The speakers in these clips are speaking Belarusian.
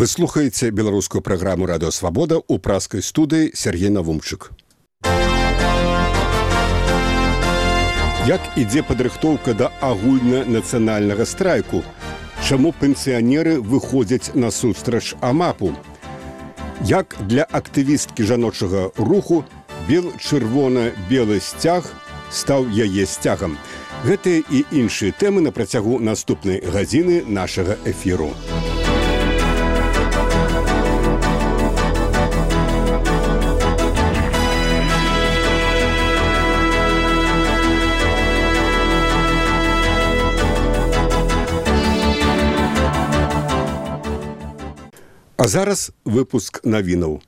Вы слухаеце беларускую праграму «Радыё Свабода» ў праскай студыі Сергей Навумчык. Як ідзе падрыхтоўка да агульнанацыянальнага страйку? Чаму пенсіянеры выходзяць насустрач АМАПу? Як для актывісткі жаночага руху бел-чырвона-белы сцяг стаў яе сцягам? Гэтыя і іншыя тэмы на працягу наступнай гадзіны нашага эфіру. А зараз выпуск навінаў.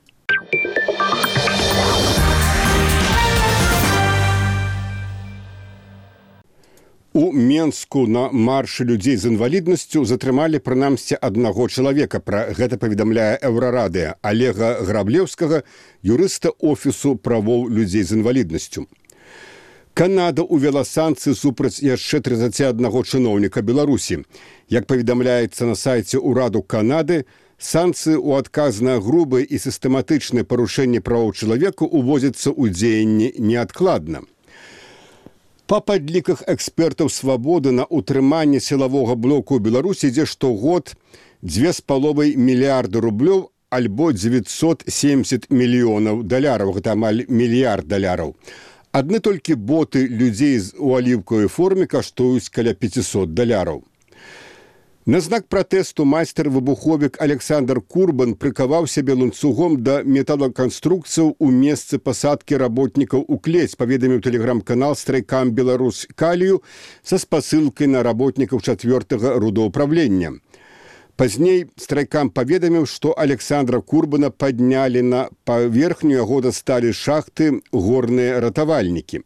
У Менску на маршы людзей з інваліднасцю затрымалі прынамсі аднаго чалавека. Пра гэта паведамляе Еўрарадыё Олега Граблеўскага, юрыста офісу правоў людзей з інваліднасцю. Канада ўвяла санкцыі супраць яшчэ 31 чыноўніка Беларусі. Як паведамляецца на сайце ўраду Канады, санкцыі ў адказ на грубыя і сістэматычныя парушэнні правоў чалавека уводзяцца ў дзеянні неадкладна. Па падліках экспертаў «Свабоды» на ўтрыманне сілавога блоку ў Беларусі ідзе штогод 2,5 мільярды рублёў альбо 970 мільёнаў даляраў, гэта амаль мільярд даляраў. Адны толькі боты людзей у аліўкавай форме каштуюць каля 500 даляраў. На знак пратэсту майстар-выбуховік Александр Курбан прыкаваў сябе ланцугом да металаканструкцыяў у месцы пасадкі работнікаў у клець, паведаміў тэлеграм-канал «Страйкам Беларусь Калію» са спасылкай на работнікаў 4-го рудоўпраўлення. Пазней страйкам паведаміў, што Александра Курбана паднялі на паверхню, яго дасталі шахты горныя ратавальнікі.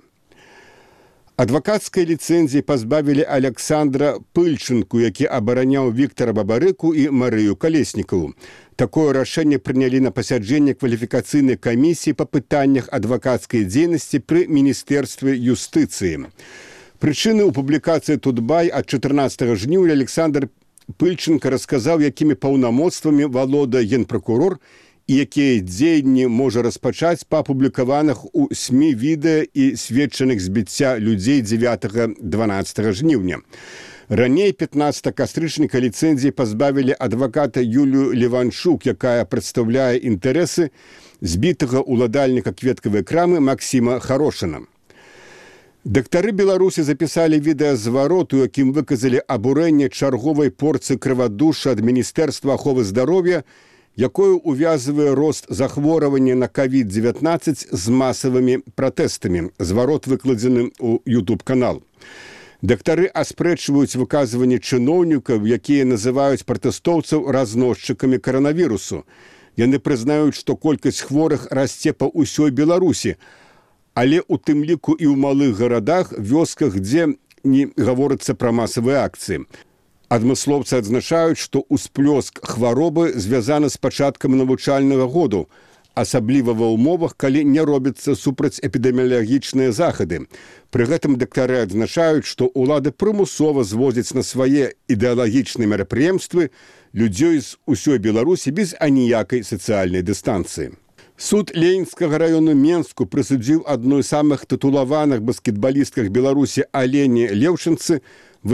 Адвакацкай ліцэнзіі пазбавілі Александра Пыльчынку, які абараняў Віктара Бабарыку і Марыю Калеснікаву. Такое рашэнне прынялі на пасяджэнні кваліфікацыйнай камісіі па пытаннях адвакацкай дзейнасці пры Міністэрстве юстыцыі. Прычыны ў публікацыі «Тутбай» ад 14 жніўня Александр Пыльчынка расказаў, якімі паўнамоцтвамі валодае генпракурор і якія дзеянні можа распачаць па апублікаваных у СМІ відэа і сведчаных збіцця людзей 9-12 жніўня. Раней 15 кастрычніка ліцэнзіі пазбавілі адваката Юлію Леванчук, якая прадстаўляе інтарэсы збітага ўладальніка кветкавай крамы Максіма Харошына. Дактары Беларусі запісалі відэазварот, у якім выказалі абурэнне чарговай порцыі крывадушша ад Міністэрства аховы здароўя, якое увязывае рост захворвання на COVID-19 з масавымі пратэстамі. Зварот выкладзены ў YouTube-канал. Дактары аспрэчваюць выказванні чыноўнікаў, якія называюць пратэстоўцаў разносчыкамі каранавірусу. Яны прызнаюць, што колькасць хворых расце па ўсёй Беларусі, але у тым ліку і ў малых гарадах, вёсках, дзе не гаворыцца пра масавыя акцыі. Адмыслоўцы адзначаюць, што ўсплёск хваробы звязаны з пачаткам навучальнага году, асабліва ва ўмовах, калі не робяцца супрацьэпідэміялагічныя захады. Пры гэтым дактары адзначаюць, што ўлады прымусова звозяць на свае ідэалагічныя мерапрыемствы людзей з усёй Беларусі без аніякай сацыяльнай дыстанцыі. Суд Ленінскага раёну Менску прысудзіў адной з самых тытулаваных баскетбалістках Беларусі Алене Леўчынцы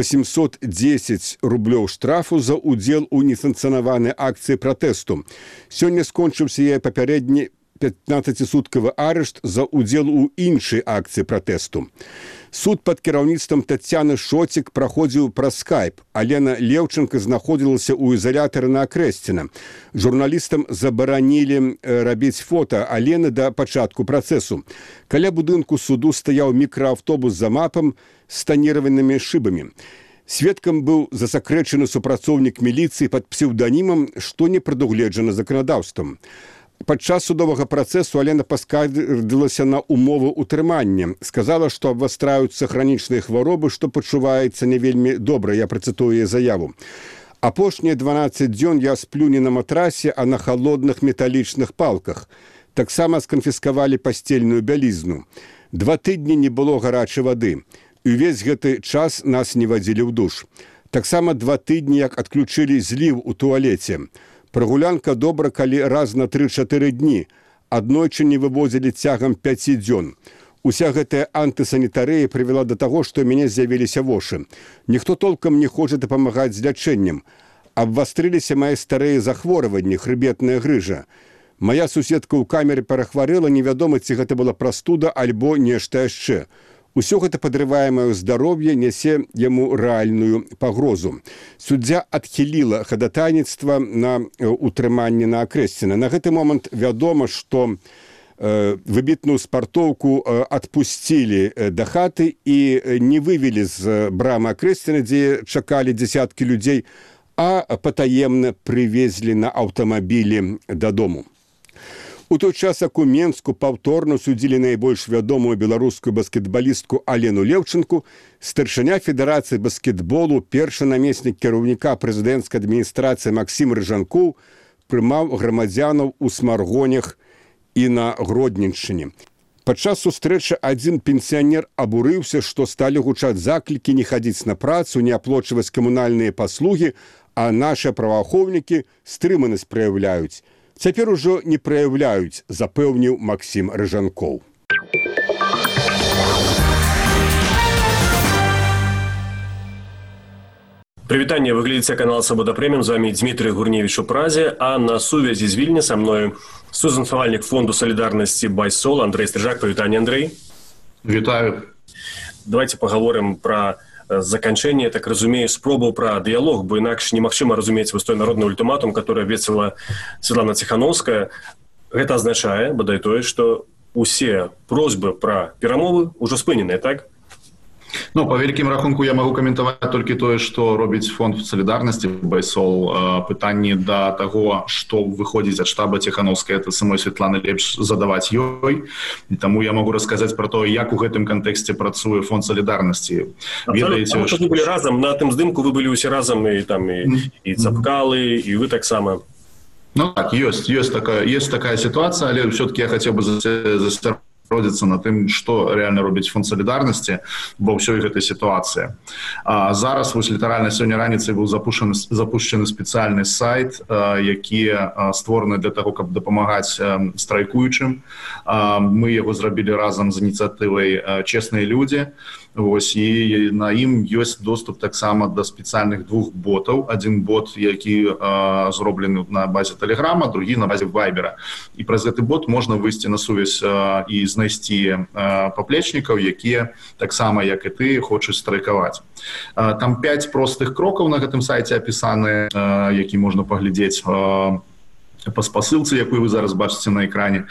810 рублёў штрафу за ўдзел у несанкцыянаванай акцыі пратэсту. Сёння скончыўся яе папярэдні 15-суткавы арышт за ўдзел у іншай акцыі пратэсту. Суд пад кіраўніцтвам Тацяны Шоцік праходзіў праз скайп. Алена Леўчынка знаходзілася ў ізалятары на Акрэсціна. Журналістам забаранілі рабіць фота Алены да пачатку працэсу. Каля будынку суду стаяў мікрааўтобус з АМАПам з таніраванымі шыбамі. Сведкам быў засакрэчаны супрацоўнік міліцыі пад псеўданімам, што не прадугледжана заканадаўствам. Падчас судовага працэсу Алена паскардзілася на умовы ўтрымання. Сказала, што абвастраюцца хранічныя хваробы, што пачуваецца не вельмі добра. Я працытую яе заяву. Апошнія 12 дзён я сплю не на матрасе, а на халодных металічных палках. Таксама сканфіскавалі пасцельную бялізну. 2 тыдні не было гарачай вады. І ўвесь гэты час нас не вадзілі ў душ. Таксама 2 тыдні, як адключылі зліў у туалеце. Прагулянка добра, калі раз на 3-4 дні. Аднойчы не вывозілі цягам 5 дзён. Уся гэтая антысанітарыя прывяла да таго, што ў мяне з'явіліся вошы. Ніхто толкам не хоча дапамагаць з лячэннем. Абвастрыліся мае старыя захворванні, хрыбетная грыжа. Мая суседка ў камеры перахварэла, невядома, ці гэта была прастуда альбо нешта яшчэ. Усё гэта падрывае маё здароўе, нясе яму рэальную пагрозу. Суддзя адхіліла хадатайніцтва на утрыманне на Акрэсціна. На гэты момант вядома, што выбітную спартоўку адпусцілі да хаты і не вывелі з брамы Акрэсціна, дзе чакалі дзесяткі людзей, а патаемна прывезлі на аўтамабілі дадому. У той час, як у Менску паўторна судзілі найбольш вядомую беларускую баскетбалістку Алену Левченку, старшыня Федэрацыі баскетболу, першы намеснік кіраўніка прэзідэнцкай адміністрацыі Максім Рыжанкоў прымаў грамадзянаў у Смаргонях і на Гродненшчыне. Падчас сустрэчы адзін пенсіянер абурыўся, што сталі гучаць заклікі не хадзіць на працу, не аплочваць камунальныя паслугі, а нашы праваахоўнікі стрыманасць праяўляюць. Цяпер ужо не праяўляюць, запэўніў Максім Рыжанкоў. Прывітанне, вы глядзіце канал Свабода Прэміум, з вами Дмітрый Гурневіч у Празе, а на сувязі з Вільні са мною сузанфавальнік фонду салідарнасці Байсол Андрэй Стрыжак. Прывітанне, Андрэй. Вітаю. Давайте пагаворым пра заканчэнне, так разумею, спробаў пра дыялог, бо інакш немагчыма разумець вось той народны ультыматум, который абвесціла Светлана Ціхановская. Гэта азначае, бадай тое, што усе просьбы пра перамовы ўжо спыненыя, так? Ну, по вялікім рахунку я могу каментаваць толькі тое, што робіць фонд салідарнасці Байсол. Пытанні да таго, што выходзіць ад штаба Ціхановскай, это самой Светланы лепш задаваць ёй. І таму я могу расказаць пра то, як у гэтым кантэксце працуе фонд салідарнасці. Ведаеце, што вы былі разам, на тым здымку вы былі ўсе разам, і там і Цапкалы, і вы таксама. Ну так, ёсць такая сітуацыя, але ўсё-таки я хацеў бы засцярожыцца на тым, што рэальна робіць фонд салідарнасці ва ўсёй гэтай сітуацыі. Зараз, вось літаральна сёння раніцай быў запушчаны спецыяльны сайт, які створаны для таго, каб дапамагаць страйкуючым. Мы яго зрабілі разам з ініцыятывай «Честныя людзі». Вось, і на ім ёсць доступ таксама да спецыяльных двух ботаў. Адзін бот, які зроблены на базе Тэлеграма, другі на базе Вайбера. І праз гэты бот можна выйсці на сувязь і знайсці паплечнікаў, якія таксама, як і ты, хочуць страйкаваць. Там 5 простых крокаў на гэтым сайце апісаны, які можна паглядзець па спасылцы, якую вы зараз бачыце на экране.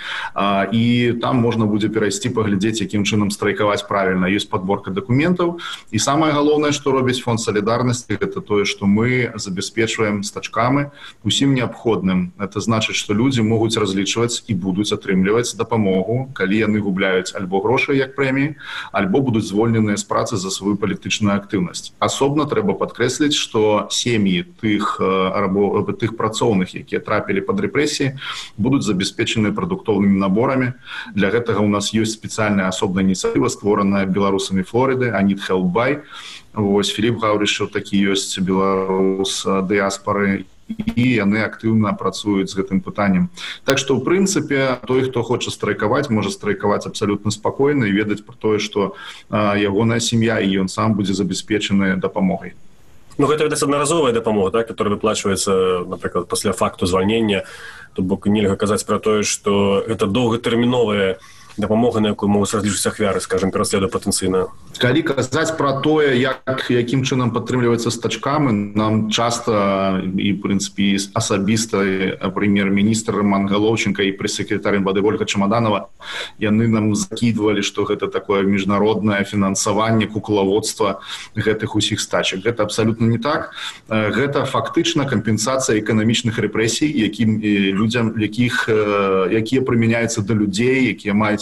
І там можна будзе перайсці, паглядзець, якім чынам страйкаваць правільна. Ёсць падборка дакументаў. І самае галоўнае, што робіць фонд салідарнасці, гэта тое, што мы забяспечваем стачкамі усім неабходным. Это значыць, што людзі могуць разлічваць і будуць атрымліваць дапамогу, калі яны губляюць альбо грошы як прэміі, альбо будуць звольненыя з працы за сваю палітычную актыўнасць. Асобна трэба падкрэсліць, што сем'і тых працоўных, якія трапілі пад рэпрэсіі, будуць забяспечаны прадуктоўнымі наборамі. Для гэтага у нас ёсць спецыяльная асобная ініцыятыва, створаная беларусамі Флорыды, Аніт Хелбай. Вось, Філіп Гаўрышаў такі ёсць, беларус дыяспары, і яны актыўна працуюць з гэтым пытаннем. Так што, ў прынцыпе, той, хто хоча страйкаваць, можа страйкаваць абсалютна спакойна і ведаць пра тое, што ягоная сям'я і ён сам будзе забяспечаны дапамогай. Ну, гэта, відаць, аднаразовая дапамога, так, которая выплачваецца, напрыклад, пасля факту звальнення. То бок нельга казаць пра тое, што гэта доўгатэрміновая дапамога, на якую могуць разлічыць ахвяры, скажем, пераследу патэнцыйна. Калі казаць пра тое, якім чынам падтрымліваецца стачкамі, нам часта і, в прынцыпе, асабіста прэм'ер-міністр Роман Галоўченко і прэс-сакратар МВД Ольга Чамаданова, яны нам закідвалі, што гэта такое міжнароднае фінансаванне, куклаводства гэтых усіх стачак. Гэта абсалютна не так. Гэта фактычна кампенсацыя эканамічных рэпрэсій, якія прымяняюцца да людзей, якія маюць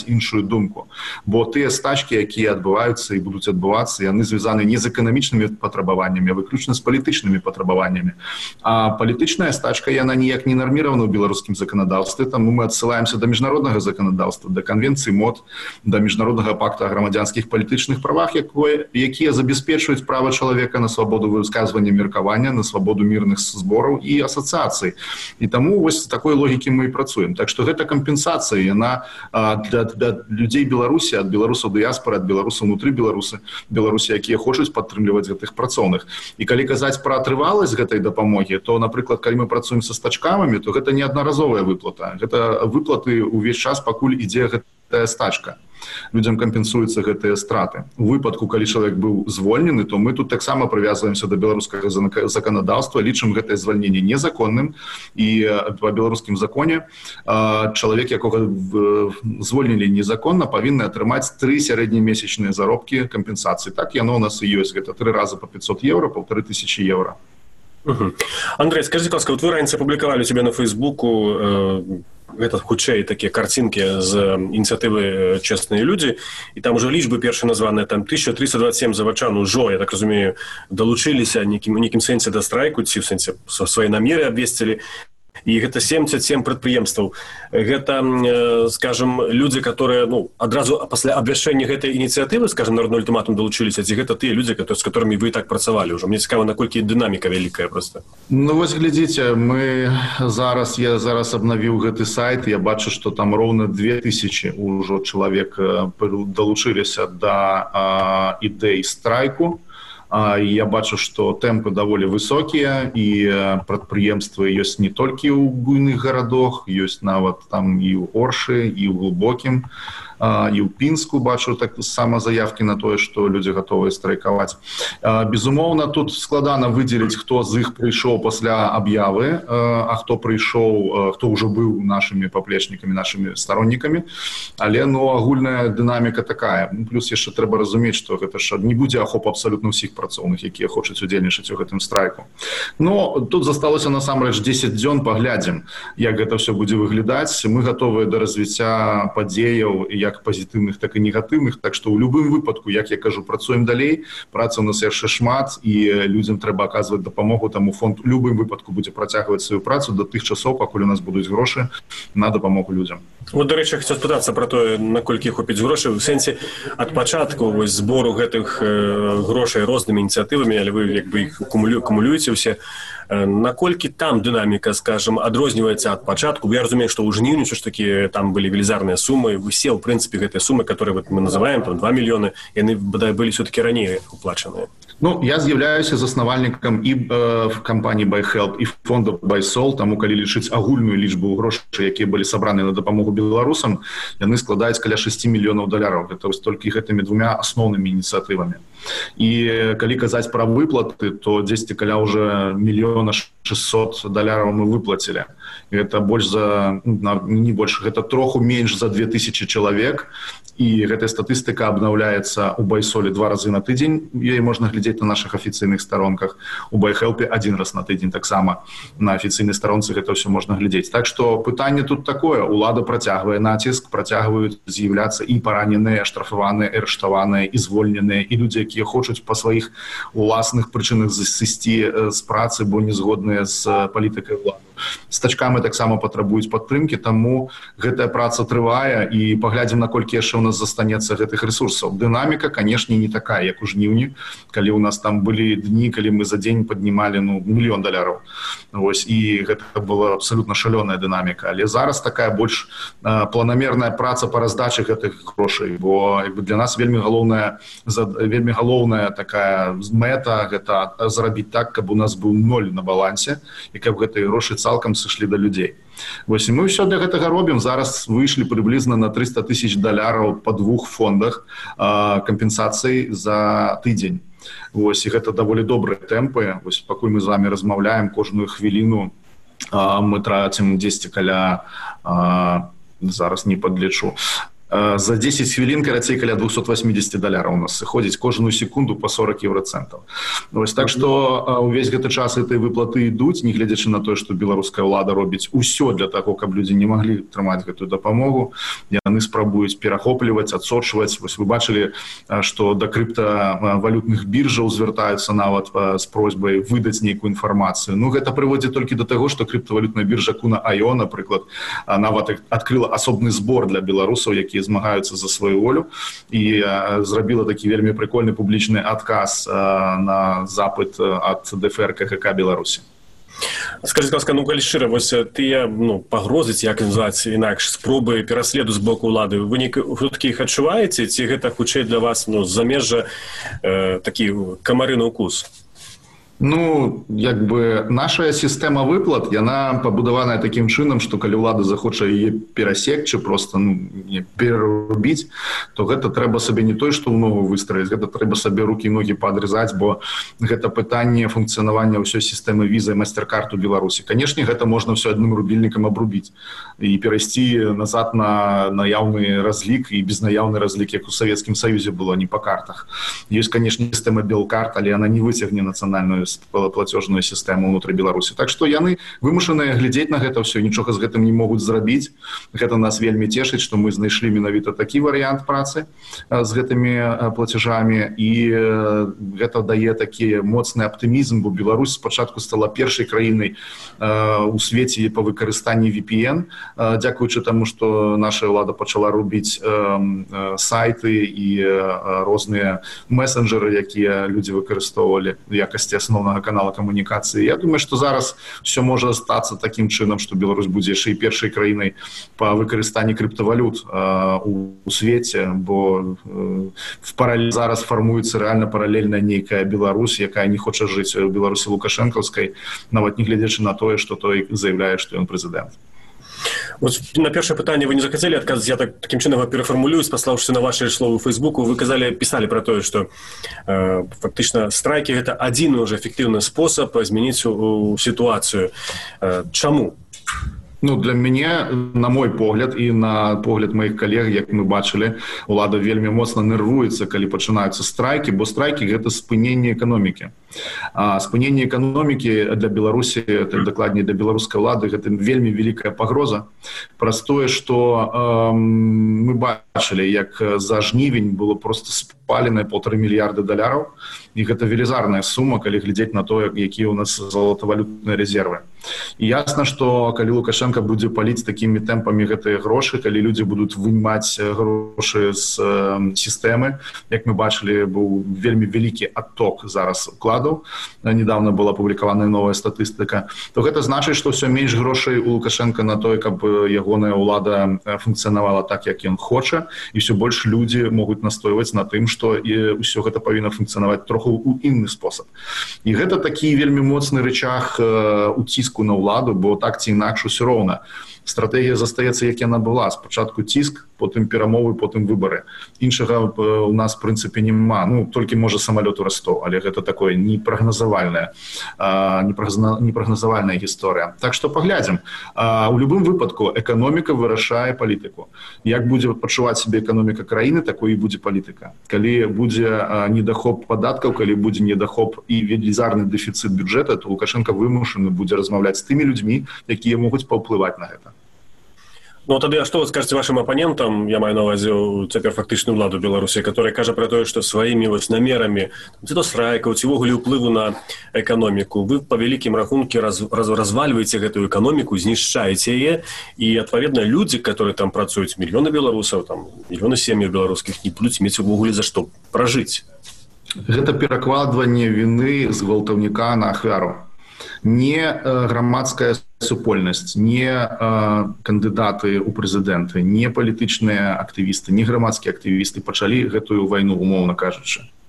іншую думку. Бо тыя стачкі, якія адбываюцца і будуць адбывацца, яны звязаны не з эканамічнымі патрабаваннямі, а выключна з палітычнымі патрабаваннямі. А палітычная стачка, яна ніяк не нарміравана ў беларускім заканадаўстве, таму мы адсылаемся да міжнароднага заканадаўства, да канвенцыі МОД, да міжнароднага пакта о грамадзянскіх палітычных правах, якія забяспечваюць права чалавека на свабоду высказвання, меркавання, на свабоду мірных збораў і асацыяцый. І таму вось такой логікі мы і працуем. Так што гэта кампенсацыя, яна для людзей Беларусі, ад беларусаў дыяспары, ад беларусаў унутры Беларусі, якія хочуць падтрымліваць гэтых працоўных. І калі казаць пра трываласць гэтай дапамогі, то, напрыклад, калі мы працуем са стачкамі, то гэта не аднаразовая выплата. Гэта выплаты ўвесь час, пакуль ідзе гэтая стачка. Людзям кампенсуюцца гэтыя страты. У выпадку, калі чалавек быў звольнены, то мы тут таксама прывязваемся да беларускага заканадаўства, лічым гэтае звальненне незаконным, і па беларускім законе чалавек, якога звольнілі незаконна, павінны атрымаць 3 сярэднемесячныя заробкі кампенсацыі. Так яно у нас і ёсць. Гэта 3 раза по 500 евро, 1500 евро. Андрей, скажите, ласка, вот вы раньше опубликовали у себя на Фейсбуку гэта хутчэй такія карцінкі з ініцыятывы «Честные люди», і там уже лічбы першыя названыя, там 1327 завачан ужо, я так разумею, далучыліся нейкім сэнсе да страйку, ці в сэнсе свае намеры абвесцілі. І гэта 77 прадпрыемстваў. Гэта, скажем, людзі, которые адразу пасля абвяшчэння гэтай ініцыятывы, скажем, народны ультыматум далучыліся, ці гэта тыя людзі, з которымі вы і так працавалі ўжо? Мне цікава, наколькі дынаміка вялікая проста. Ну вось глядзіце, я зараз абнавіў гэты сайт, я бачу, што там роўна 2000 ўжо чалавек далучыліся да ідэй страйку. Я бачу, што тэмпы даволі высокія, і прадпрыемствы ёсць не толькі ў буйных гарадах, ёсць нават там і ў Оршы, і ў Глубокім, і ў Пінску бачу так сама заявкі на тое, што людзі гатовыя страйкаваць. Безумоўна, тут складана выдзеліць, хто з іх прыйшоў пасля аб'явы, а хто прыйшоў, хто ўжо быў нашымі паплечнікамі, нашымі староннікамі, але агульная дынаміка такая. Плюс яшчэ трэба разумець, што гэта ж не будзе ахоп абсалютна ўсіх працоўных, якія хочуць удзельнічаць у гэтым страйку. Но тут засталося насамрэч 10 дзён, паглядзім, як гэта ўсё будзе выглядаць. Мы гатовыя да развіцця падзеяў, як пазітыўных, так і негатыўных. Так што ў любым выпадку, як я кажу, працуем далей, працы ў нас яшчэ шмат, і людзям трэба аказваць дапамогу, таму фонд у любым выпадку будзе працягваць сваю працу да тых часоў, пакуль у нас будуць грошы на дапамогу людзям. Вот, до речі, хацеў спытацца пра тое, наколькі хопіць грошай. У сэнсе ад пачатку збору гэтых грошай рознымі ініцыятывамі, але вы як бы іх акумулюеце ўсе, наколькі там дынаміка, скажем, адрозніваецца ад пачатку? Я разумею, што ў жніўні ўсё ж такі там былі велізарныя сумы, усе, ў прынцыпе, гэтыя сумы, которые мы называем, там 2 мільёны, яны, бадай, былі все-таки раней уплачаныя. Ну, я з'яўляюся заснавальнікам і кампаніі BuyHelp, і фонда BuySol, таму калі лічыць агульную лічбу грошай, якія былі сабраны на дапамогу беларусам, яны складаюць каля 6 мільёнаў долараў. Гэта вось толькі гэтымі 2 асноўнымі ініцыятывамі. І калі казаць пра выплаты, то дзесьці каля ўжо 1 600 000 мы выплацілі. Гэта больш за, не больш, гэта троху менш за 2000 чалавек. І гэтая статыстыка абнаўляецца ў BuySol 2 разы на тыдзень, яе можна глядзець на нашых афіцыйных старонках, у BuyHelp 1 раз на тыдзень таксама на афіцыйнай старонцы гэта ўсё можна глядзець. Так што пытанне тут такое, улада працягвае націск, працягваюць з'яўляцца і параненыя, штрафаваныя, арыштаваныя, і звольненыя, і людзі, якія хочуць па сваіх уласных прычынах сысці з працы, бо не згодныя з палітыкай улады. Стачкамі таксама патрабуюць падтрымкі, таму гэтая праца трывае, і паглядзім, наколькі яшчэ ў нас застанецца гэтых рэсурсаў. Дынаміка, канешне, не такая, як у жніўні, калі ў нас там былі дні, калі мы за дзень паднімалі $1 мільён. Вось, і гэта была абсалютна шалёная дынаміка. Але зараз такая больш планамерная праца па раздачы гэтых грошай, бо для нас вельмі галоўная такая мэта, гэта зрабіць так, каб у нас быў 0 на балансе, і каб гэтыя грошы цалкам сышлі да людзей. Вось, і мы ўсё для гэтага робім. Зараз выйшлі прыблізна на $300 000 па 2 фондах кампенсацый за тыдзень. Вось, і гэта даволі добрыя тэмпы. Вось, пакуль мы з вами размаўляем, кожную хвіліну мы трацім 10 каля, зараз не падлічу, За 10 хвілін карацей каля $280 у нас сыходзіць кожную секунду по 40 евроцентаў. Вось так што увесь гэты час гэтай выплаты ідуць, не гледзячы на тое, што беларуская ўлада робіць усё для таго, каб людзі не маглі трымаць гэтую дапамогу. Яны спрабуюць перахопліваць, адсочваць. Вось вы бачылі, што да крыптавалютных біржаў звяртаюцца нават з просьбай выдаць нейкую інфармацыю. Ну, гэта прыводзіць толькі да таго, што крыптавалютная біржа Kuna.io, напрыклад, нават адкрыла асобны збор для беларусаў, які змагаюцца за сваю волю, і зрабіла такі вельмі прикольны публічны адказ на запыт ад ДФР КГК Беларусі. Скажите, ласка, калі шчыра, вось тыя пагрозы, як называць інакш, спробы пераследу з боку ўлады, вы все-таки іх адчуваеце, ці гэта хутчэй для вас замежжа такі камары на укус? Ну, як бы наша сістэма выплат, яна пабудаваная такім чынам, што калі ўлада захоча яе перасекчы, просто перарубіць, то гэта трэба сабе не той, што ў ногу выстраіць, гэта трэба сабе рукі і ногі паадрызаць, бо гэта пытанне функцыянавання ўсёй сістэмы віза і мастер-карт у Беларусі. Канешне, гэта можна ўсё адным рубільнікам абрубіць і перайсці назад на наяўны разлік і безнаяўны разлік, як у Савецкім Саюзе было, не па картах. Ёсць, канешне, сістэма белкарт, але яна не выцягне нацыянальную платежную сістэму ўнутры Беларусі. Так што яны вымушаныя глядзець на гэта ўсё, нічога з гэтым не могуць зрабіць. Гэта нас вельмі цешыць, што мы знайшлі менавіта такі варыянт працы з гэтымі платежамі, і гэта дае такі моцны аптымізм, бо Беларусь спачатку стала першай краінай у свеце па выкарыстанні VPN, дзякуючы таму, што наша ўлада пачала робіць сайты і розныя месенджеры, якія людзі выкарыстоўвалі в якасці основного канала камунікацыі. Я думаю, што зараз все можа стацца такім чынам, што Беларусь будзе яшчэ і першай краінай па выкарыстанні крыптавалют у свеце, бо зараз фармуецца рэальна паралельная нейкая Беларусь, якая не хоча жыць у Беларусі лукашэнкаўскай, нават не гледзячы на тое, што той заяўляе, што ён прэзідэнт. Вот на першае пытанне вы не захацелі адказаць, я такім чынам перафармулюю, спаслаўшыся на ваши словы ў Фейсбуку. Вы пісалі пра тое, што фактычна страйкі гэта адзіны ўжо эфектыўны спосаб змяніць сітуацыю. Чаму? Ну, для мяне, на мой погляд і на погляд маіх калег, як мы бачылі, улада вельмі моцна нервуецца, калі пачынаюцца страйкі, бо страйкі гэта спыненне эканомікі. А спыненне эканомікі для Беларусі, дакладней для беларускай улады, гэта вельмі вялікая пагроза. Праз тое, што мы бачылі, як за жнівень было проста спалена $1,5 мільярда, і гэта велізарная сума, калі глядзець на тое, якія ў нас золатавалютныя рэзервы. І ясна, што калі Лукашенко будзе паліць такімі тэмпамі гэтыя грошы, калі людзі будуць вымаць грошы з сістэмы, як мы бачылі, быў вельмі вялікі адток зараз укладаў, недавно была апублікаваная новая статыстыка, то гэта значыць, што ўсё менш грошай у Лукашенко на тое, каб ягоная ўлада функцыянавала так, як ён хоча, і ўсё больш людзі могуць настойваць на тым, што ўсё гэта павінна функцыянаваць троху ў інны спосаб. І гэта такі вельмі моцны рычаг уціску на ўладу, бо так ці інакш усё роўна. Стратэгія застаецца, як яна была. Спачатку ціск, потым перамовы, потым выбары. Іншага у нас, в прынцыпе, няма. Ну, толькі, можа, самалёт у Ростов, але гэта такое непрагназавальная гісторыя. Так што паглядзім. У любым выпадку эканоміка вырашае палітыку. Як будзе пачуваць сябе эканоміка краіны, такой і будзе палітыка. Калі будзе недахоп падаткаў, калі будзе недахоп і велізарны дэфіцыт бюджэта, то Лукашенко вымушаны будзе размаўляць з тымі людзьмі, якія могуць паўплываць на гэта. Ну, тады, а што вы скажаце вашим апанентам, я маю на ўвазе цяпер фактычную ўладу Беларусі, которая кажа пра тое, што сваімі намерамі, ці то страйкаў, ці ўвогуле ўплыву на эканоміку, вы па вялікім рахунку развальваеце гэтую эканоміку, знішчаеце яе, і, адпаведна, людзі, которые там працуюць, мільёны беларусаў, там, мільёны сем'яў беларускіх, не будуць мець увогуле за што пражыць. Гэта перакладванне віны з гвалтаўніка на ахвяру. Не грамадская супольнасць, не кандыдаты ў прэзідэнты, не палітычныя актывісты, не грамадскія актывісты пачалі гэтую вайну, умоўна кажучы.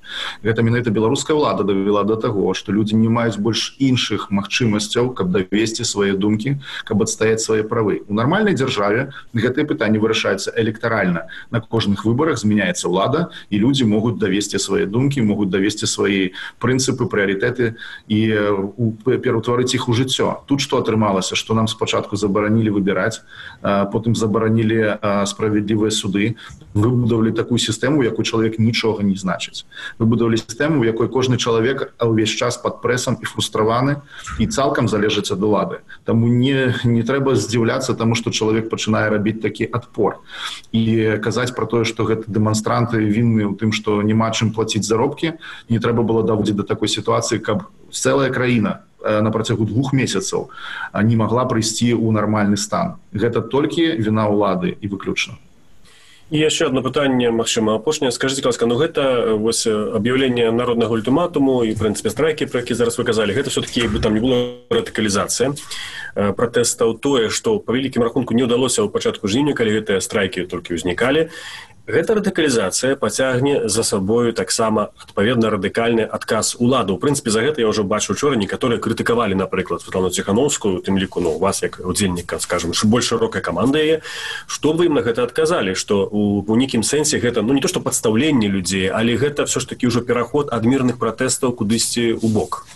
Гэта менавіта беларуская ўлада давела до таго, што людзі не маюць больш іншых магчымасцяў, каб давесці свае думкі, каб адстаяць свае правы. У нармальнай дзяржаве гэтыя пытанні вырашаюцца электаральна. На кожных выбарах змяняецца ўлада, і людзі могуць давесці свае думкі, могуць давесці свае прынцыпы, прыярытэты і пераўтварыць іх у жыццё. Тут што атрымалася, што нам спачатку забаранілі выбіраць, потым забаранілі справядлівыя суды, выбудавалі такую сістэму, якой чалавек нічога не значыць. Выбудавалі сістэму, у якой кожны чалавек увесь час пад прэсам і фрустраваны і цалкам залежыць ад улады. Таму не трэба здзіўляцца таму, што чалавек пачынае рабіць такі адпор. І казаць пра тое, што гэта дэманстранты вінны ў тым, што няма чым плаціць заробкі, не трэба было даводзіць да такой сітуацыі, каб цэлая краіна на працягу 2 месяцаў не магла прыйсці ў нармальны стан. Гэта толькі віна ўлады і выключна. І яшчэ одно пытанне, магчыма, апошняе. Скажыце, ласка, гэта вось аб'яўленне народнага ультыматуму і, в прынцыпе, страйкі, про які зараз вы казалі, гэта все-таки, бы там не было радыкалізацыя пратэстаў, тое, што па вялікім рахунку не ўдалося ў пачатку жніўня, калі гэтыя страйкі толькі ўзнікалі. Гэта радыкалізацыя пацягне за сабою таксама адпаведна радыкальны адказ улады. У прынцыпе, за гэта я ўжо бачу учора, некаторыя крытыкавалі, напрыклад, Светлану Ціхановскую, у тым ліку, вас як удзельніка, скажем, больш шырокая каманда яе. Што вы ім на гэта адказалі? Што у нейкім сэнсе гэта, не то што падстаўленне людзей, але гэта все ж таки ўжо пераход ад мірных пратэстаў кудысьці ў бок.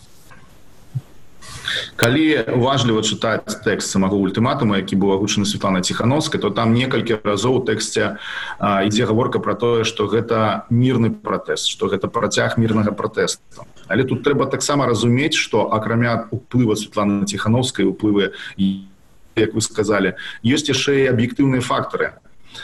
Калі уважліва чытаць тэкст самого ультыматума, які быў агучаны Светланай Ціхановскай, то там некалькі разоў у тэксце ідзе гаворка пра тое, што гэта мірны пратэст, што гэта працяг мірнага пратэсту. Але тут трэба таксама разумець, што акрамя ўплыва Светланы Ціхановскай, уплывы, як вы сказалі, ёсць яшчэ і аб'ектыўныя фактары.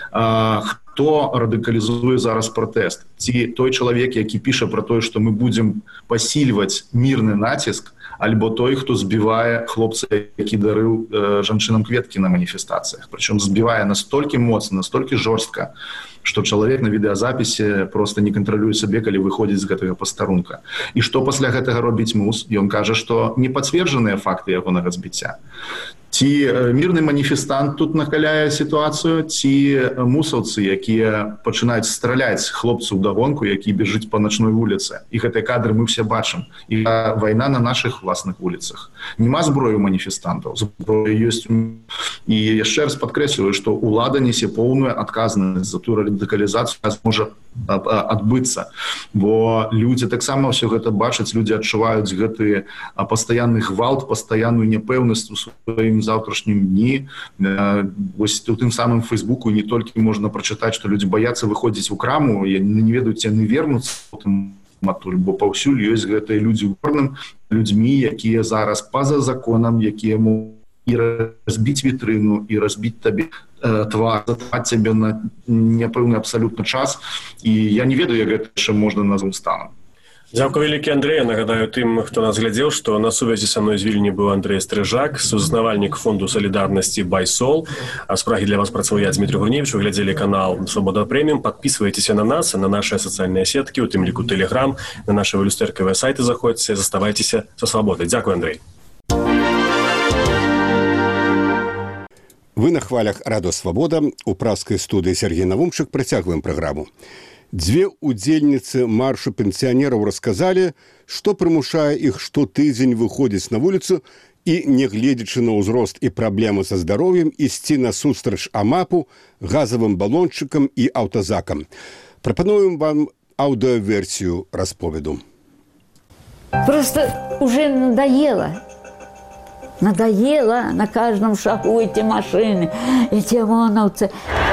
Хто радыкалізуе зараз пратэст? Ці той чалавек, які піша пра тое, што мы будзем пасільваць мірны націск, альбо той, хто збівае хлопца, які дарыў жанчынам кветкі на маніфестацыях. Прычым збівае настолькі моцна, настолькі жорстка, што чалавек на відэазапісе проста не кантралюе сабе, калі выходзіць з гэтага пастарунка. І што пасля гэтага робіць МУС? Ён кажа, што не пацверджаныя факты ягонага збіцця. Ці мірны маніфестант тут накаляе сітуацыю, ці мусаўцы, якія пачынаюць страляць хлопцу ўдагонку, які бежыць па начной вуліцы. І гэтыя кадры мы ўсе бачым. І вайна на нашых власных вуліцах. Нема зброі ў маніфестантаў, зброя ёсць. І яшчэ раз падкрэсліваю, што ўлада несе поўную адказнасць за тую радыкалізацыю, можа адбыцца. Бо людзі таксама ўсё гэта бачаць, людзі адчуваюць гэты пастаянны гвалт, пастаянную няпэўнасць у сваім заўтрашнім дні. Вось у тым самым Фейсбуку не толькі можна прачытаць, што людзі баяцца выходзіць у краму, не ведаюць, яны вернуцца потым матуль, бо паўсюль ёсць гэтыя людзі ўпорным людзьмі, якія зараз па-за законам, якія могуць і разбіць вітрыну, і разбіць табе твар, затраць цябе на няпэўны абсалютна час. І я не ведаю, як гэта яшчэ можна назваць станам. Дзякуй вялікі, Андрэй. Нагадаю тым, хто нас глядзеў, што на сувязі са мной з Вільні быў Андрэй Стрыжак, суузнавальнік фонду салідарнасці «Байсол». А з Прагі для вас працаваў я, Дмітрий Гурневич. Вы глядзелі канал «Свобода Премиум». Подписывайтесь на нас, на наши социальные сетки, у тым ліку Телеграм, на наши люстэркавыя сайты заходзьце, заставайцеся са свабодай. Дзякуй, Андрэй. Вы на хвалях Радо Свабода. У пражскай студыі Сергей Навумчык працягваем праграму. Дзве удзельніцы маршу пенсіянераў расказалі, што прымушае іх штотыдзень выходзіць на вуліцу і, нягледзячы на ўзрост і праблемы са здароўем, ісці насустрач АМАПу, газавым балончыкам і аўтазакам. Прапануем вам аўдыоверсію расповеду. Просто уже надоело. Надоело на каждом шагу эти машины, эти ОМОНовцы.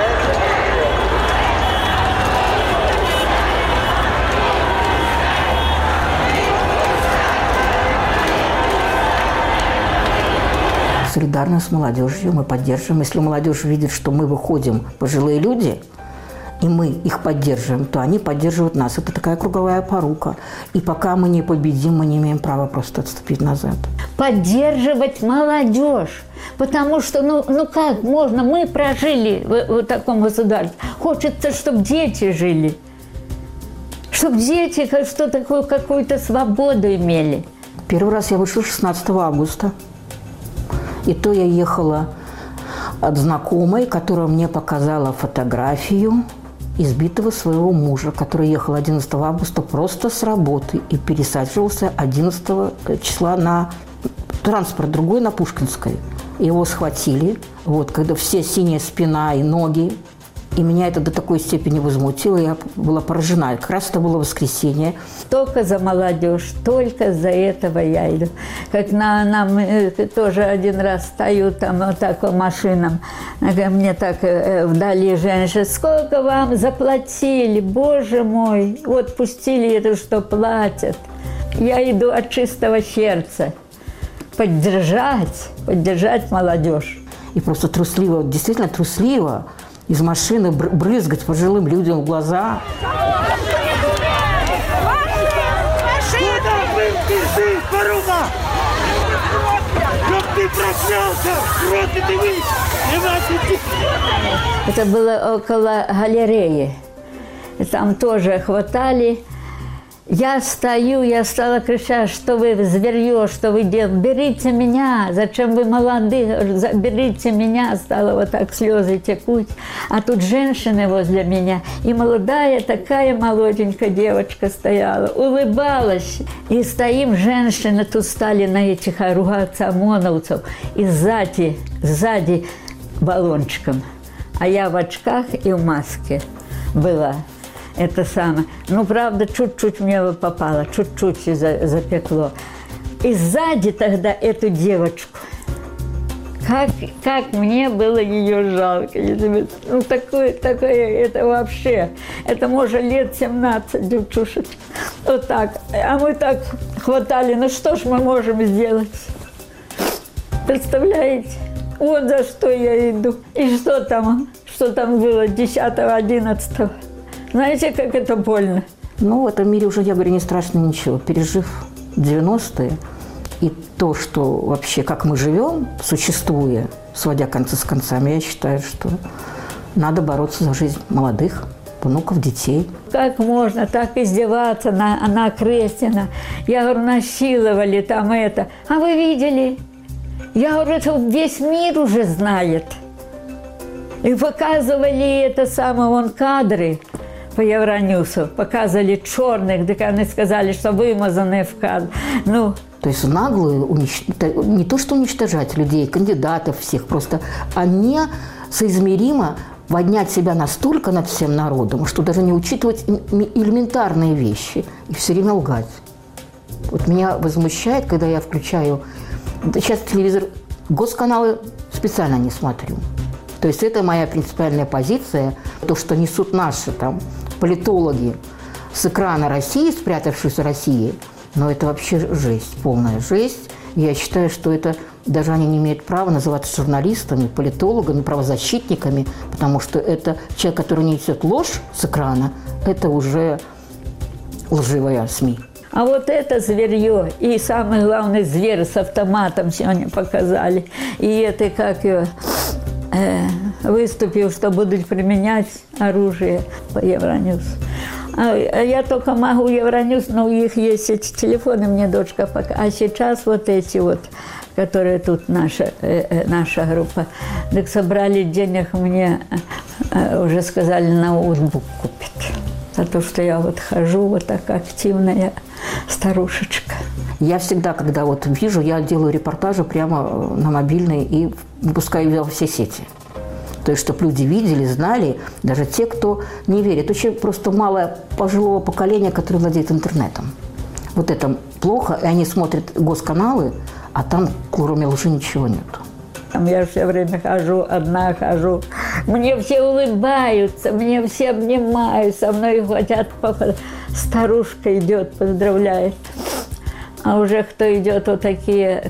Солидарность с молодежью мы поддерживаем. Если молодежь видит, что мы выходим, пожилые люди, и мы их поддерживаем, то они поддерживают нас. Это такая круговая порука. И пока мы не победим, мы не имеем права просто отступить назад. Поддерживать молодежь. Потому что, ну как можно? Мы прожили в таком государстве. Хочется, чтобы дети жили. Чтобы дети что такое, какую-то свободу имели. Первый раз я вышла 16 августа. И то я ехала от знакомой, которая мне показала фотографию избитого своего мужа, который ехал 11 августа просто с работы и пересаживался 11 числа на транспорт другой, на Пушкинской. Его схватили, вот, когда все синяя спина и ноги. И меня это до такой степени возмутило, я была поражена. Как раз это было воскресенье. Только за молодежь, только за этого я иду. Как нам тоже один раз стою там вот так по машинам, мне так вдали женщина, сколько вам заплатили, боже мой, вот пустили это, что платят. Я иду от чистого сердца поддержать молодежь. И просто трусливо, действительно трусливо, из машины брызгать пожилым людям в глаза. Это было около галереи. И там тоже хватали. Я стою, я стала кричать, что вы зверье, что вы делаете, берите меня, зачем вы молодые, берите меня, стала вот так слезы текут. А тут женщины возле меня, и молодая такая молоденькая девочка стояла, улыбалась. И стоим, женщины тут стали на этих ругаться ОМОНовцев, и сзади баллончиком. А я в очках и в маске была. Это самое. Ну, правда, чуть-чуть мне попало, чуть-чуть запекло. И сзади тогда эту девочку. Как мне было ее жалко. Ну, такое, это вообще. Это, может, лет 17 девчушек. Вот так. А мы так хватали. Ну, что ж мы можем сделать? Представляете? Вот за что я иду. И что там было 10-11? Знаете, как это больно? Ну, в этом мире уже, я говорю, не страшно ничего. Пережив 90-е и то, что вообще, как мы живем, существуя, сводя концы с концами, я считаю, что надо бороться за жизнь молодых, внуков, детей. Как можно так издеваться на Крестина? Я говорю, насиловали там это. А вы видели? Я говорю, это весь мир уже знает. И показывали это самое, вон кадры. По Евроньюсу показывали черных, так они сказали, что вымазанные в кадр. Ну. То есть наглую, не то что уничтожать людей, кандидатов всех, просто они соизмеримо поднять себя настолько над всем народом, что даже не учитывать элементарные вещи и все время лгать. Вот меня возмущает, когда я включаю, сейчас телевизор, госканалы специально не смотрю. То есть это моя принципиальная позиция, то, что несут наши там политологи с экрана России, спрятавшись в России, но это вообще жесть, полная жесть. Я считаю, что это даже они не имеют права называться журналистами, политологами, правозащитниками, потому что это человек, который несет ложь с экрана, это уже лживая СМИ. А вот это зверье, и самый главный зверь с автоматом сегодня показали, и это как его... выступил, что будут применять оружие по Евроньюс. А я только могу Евроньюс, но у них есть эти телефоны, мне дочка пока. А сейчас вот эти вот, которые тут наша группа, так собрали денег мне, уже сказали, ноутбук купят. За то, что я вот хожу, вот так активная старушечка. Я всегда, когда вот вижу, я делаю репортажи прямо на мобильный и выпускаю во все сети. То есть, чтобы люди видели, знали, даже те, кто не верит. Очень просто мало пожилого поколения, которое владеет интернетом. Вот это плохо, и они смотрят госканалы, а там, кроме лжи, ничего нету. Я все время одна хожу. Мне все улыбаются, мне все обнимают, со мной хотят походить. Старушка идет, поздравляет. А уже кто идет вот такие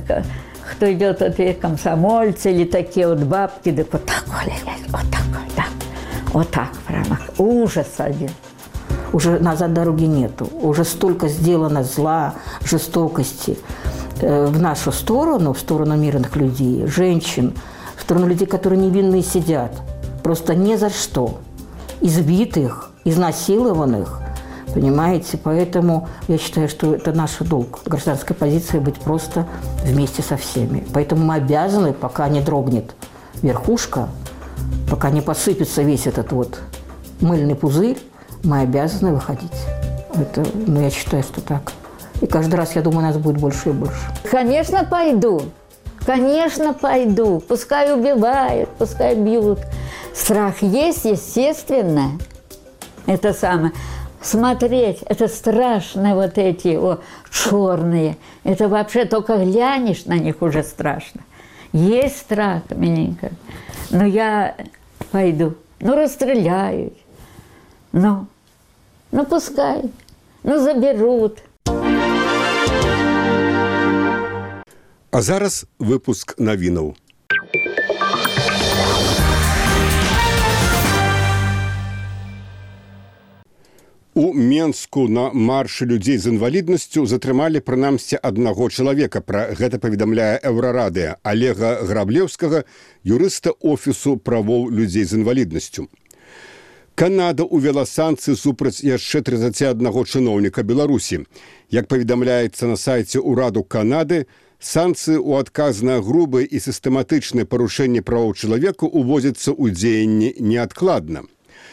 комсомольцы или такие вот бабки, так вот такой, так. Вот так прямо. Ужас один. Уже назад дороги нету. Уже столько сделано зла, жестокости в нашу сторону, в сторону мирных людей, женщин, в сторону людей, которые невинные сидят. Просто ни за что. Избитых, изнасилованных. Понимаете? Поэтому я считаю, что это наш долг. Гражданская позиция быть просто вместе со всеми. Поэтому мы обязаны, пока не дрогнет верхушка, пока не посыпется весь этот вот мыльный пузырь, мы обязаны выходить. Это, я считаю, что так. И каждый раз, я думаю, нас будет больше и больше. Конечно, пойду. Конечно, пойду. Пускай убивают, пускай бьют. Страх есть, естественно. Это самое. Смотреть, это страшно, вот эти черные. Это вообще только глянешь на них, уже страшно. Есть страх, миленько. Но я пойду. Расстреляют. Ну пускай. Заберут. А зараз выпуск навінаў. У Менску на маршы людзей з інваліднасцю затрымалі прынамсі аднаго чалавека. Пра гэта паведамляе Еўрарадыё Олега Граблеўскага, юрыста офісу правоў людзей з інваліднасцю. Канада ўвяла санкцыі супраць яшчэ 31 чыноўніка Беларусі. Як паведамляецца на сайце ўраду Канады, санкцыі ў адказ на грубыя і сістэматычныя парушэнні правоў чалавека ўводзяцца ў дзеянне неадкладна.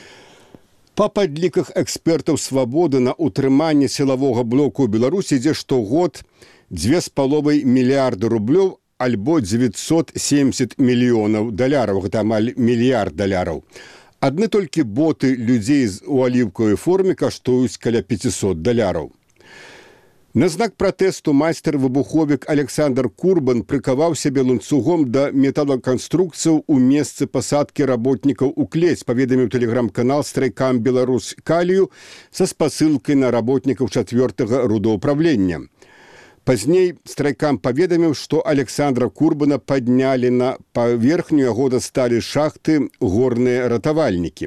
Па падліках экспертаў «Свабоды» на ўтрыманне сілавога блоку ў Беларусі ідзе штогод 2,5 мільярды рублёў альбо 970 мільёнаў даляраў, гэта амаль мільярд даляраў. Адны толькі боты людзей у аліўкавай форме каштуюць каля 500 даляраў. На знак пратэсту майстар-выбуховік Александр Курбан прыкаваў сябе ланцугом да металаканструкцыяў у месцы пасадкі работнікаў у клець, паведаміў тэлеграм-канал «Страйкам Беларусь Калію» са спасылкай на работнікаў 4-го рудоўпраўлення. Пазней «Страйкам» паведаміў, што Александра Курбана паднялі на паверхню, яго дасталі шахты горныя ратавальнікі.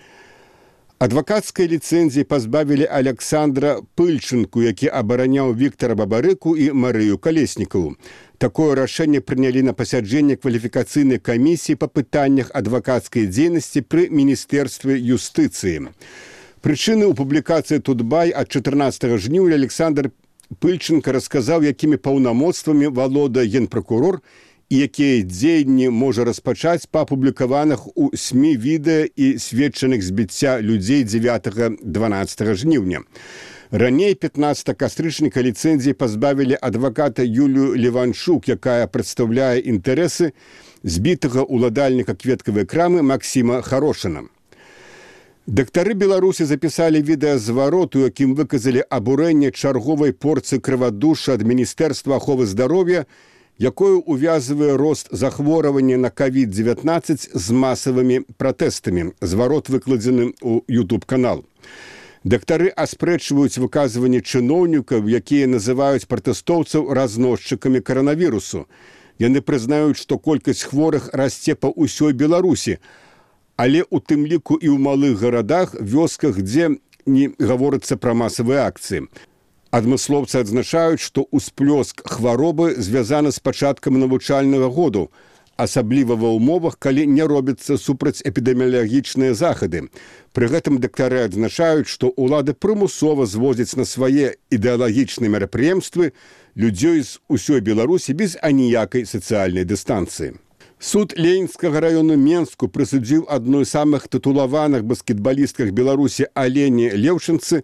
Адвакацкай ліцэнзіі пазбавілі Александра Пыльчынку, які абараняў Віктара Бабарыку і Марыю Калеснікаву. Такое рашэнне прынялі на пасяджэнні кваліфікацыйнай камісіі па пытаннях адвакацкай дзейнасці пры Міністэрстве юстыцыі. Прычыны ў публікацыі «Тутбай» ад 14 жніўня Александр Пыльчынка расказаў, якімі паўнамоцтвамі валодае генпракурор і якія дзеянні можа распачаць па апублікаваных у СМІ відэа і сведчаных збіцця людзей 9-12 жніўня. Раней 15 кастрычніка ліцэнзіі пазбавілі адваката Юлію Леванчук, якая прадстаўляе інтарэсы збітага ўладальніка кветкавай крамы Максіма Харошына. Дактары Беларусі запісалі відэазварот, у якім выказалі абурэнне чарговай порцыі крывадуша ад Міністэрства аховы здароўя, якое увязывае рост захворвання на COVID-19 з масавымі пратэстамі. Зварот выкладзены ў YouTube-канал. Дактары аспрэчваюць выказванні чыноўнікаў, якія называюць пратэстоўцаў разносчыкамі каранавірусу. Яны прызнаюць, што колькасць хворых расце па ўсёй Беларусі, але у тым ліку і ў малых гарадах, вёсках, дзе не гаворыцца пра масавыя акцыі. Адмыслоўцы адзначаюць, што ўсплёск хваробы звязаны з пачаткам навучальнага году, асабліва ва ўмовах, калі не робяцца супрацьэпідэміялагічныя захады. Пры гэтым дактары адзначаюць, што ўлады прымусова звозяць на свае ідэалагічныя мерапрыемствы людзей з усёй Беларусі без аніякай сацыяльнай дыстанцыі. Суд Ленінскага раёну Менску прысудзіў адной з самых тытулаваных баскетбалістках Беларусі Алене Леўчынцы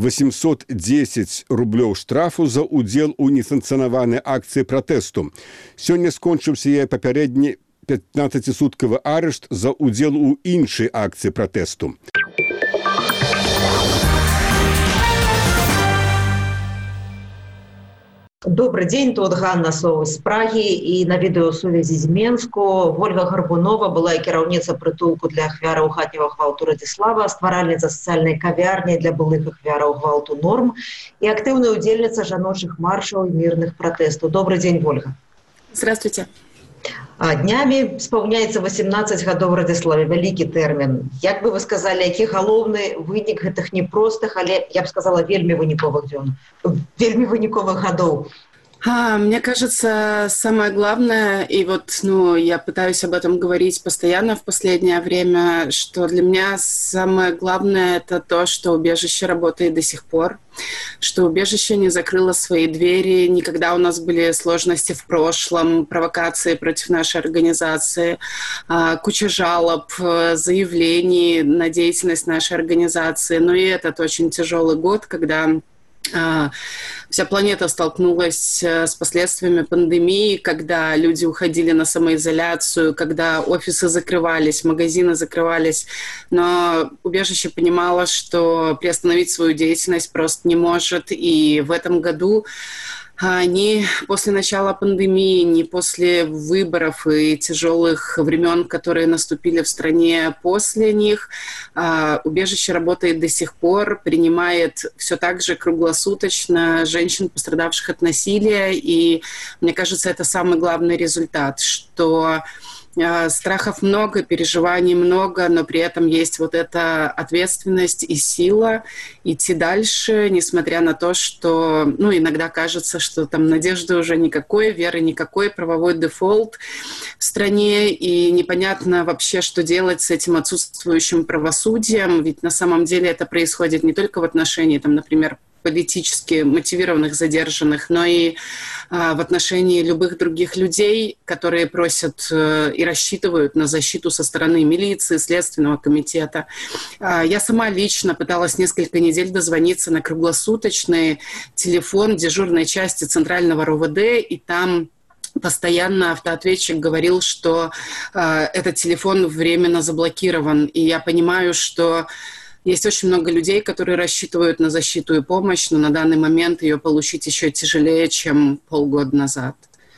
810 рублёў штрафу за ўдзел у несанкцыянаванай акцыі пратэсту. Сёння скончыўся яе папярэдні 15-суткавы арышт за ўдзел у іншай акцыі пратэсту. Добрый день, тут Ганна Сова з Прагі і на відэасувязі з Менску. Вольга Гарбунова была кіраўніца прытулку для ахвяраў хатняга гвалту Радзіслава, стваральніца сацыяльнай кавярні для былых ахвяраў гвалту «Норм» і актыўная удзельніца жаночых маршаў і мірных пратэстаў. Добрый день, Вольга. Здравствуйте. Днямі спаўняецца 18 гадоў Радзіславе, вялікі тэрмін. Як бы вы сказалі, які галоўны вынік гэтых непростых, але, я б сказала, вельмі выніковых гадоў? Мне кажется, самое главное, и вот, я пытаюсь об этом говорить постоянно в последнее время, что для меня самое главное – это то, что убежище работает до сих пор, что убежище не закрыло свои двери, никогда у нас были сложности в прошлом, провокации против нашей организации, куча жалоб, заявлений на деятельность нашей организации. Но и этот очень тяжелый год, когда вся планета столкнулась с последствиями пандемии, когда люди уходили на самоизоляцию, когда офисы закрывались, магазины закрывались. Но убежище понимало, что приостановить свою деятельность просто не может. И в этом году ни после начала пандемии, ни после выборов и тяжелых времен, которые наступили в стране после них, убежище работает до сих пор, принимает все так же круглосуточно женщин, пострадавших от насилия. И мне кажется, это самый главный результат, что страхов много, переживаний много, но при этом есть вот эта ответственность и сила идти дальше, несмотря на то, что, иногда кажется, что там надежды уже никакой, веры никакой, правовой дефолт в стране, и непонятно вообще, что делать с этим отсутствующим правосудием, ведь на самом деле это происходит не только в отношении, например, политически мотивированных задержанных, но и в отношении любых других людей, которые просят и рассчитывают на защиту со стороны милиции, Следственного комитета. Я сама лично пыталась несколько недель дозвониться на круглосуточный телефон дежурной части Центрального РОВД, и там постоянно автоответчик говорил, что этот телефон временно заблокирован. И я понимаю, что есть очень много людей, которые рассчитывают на защиту и помощь, но на данный момент ее получить еще тяжелее, чем полгода назад.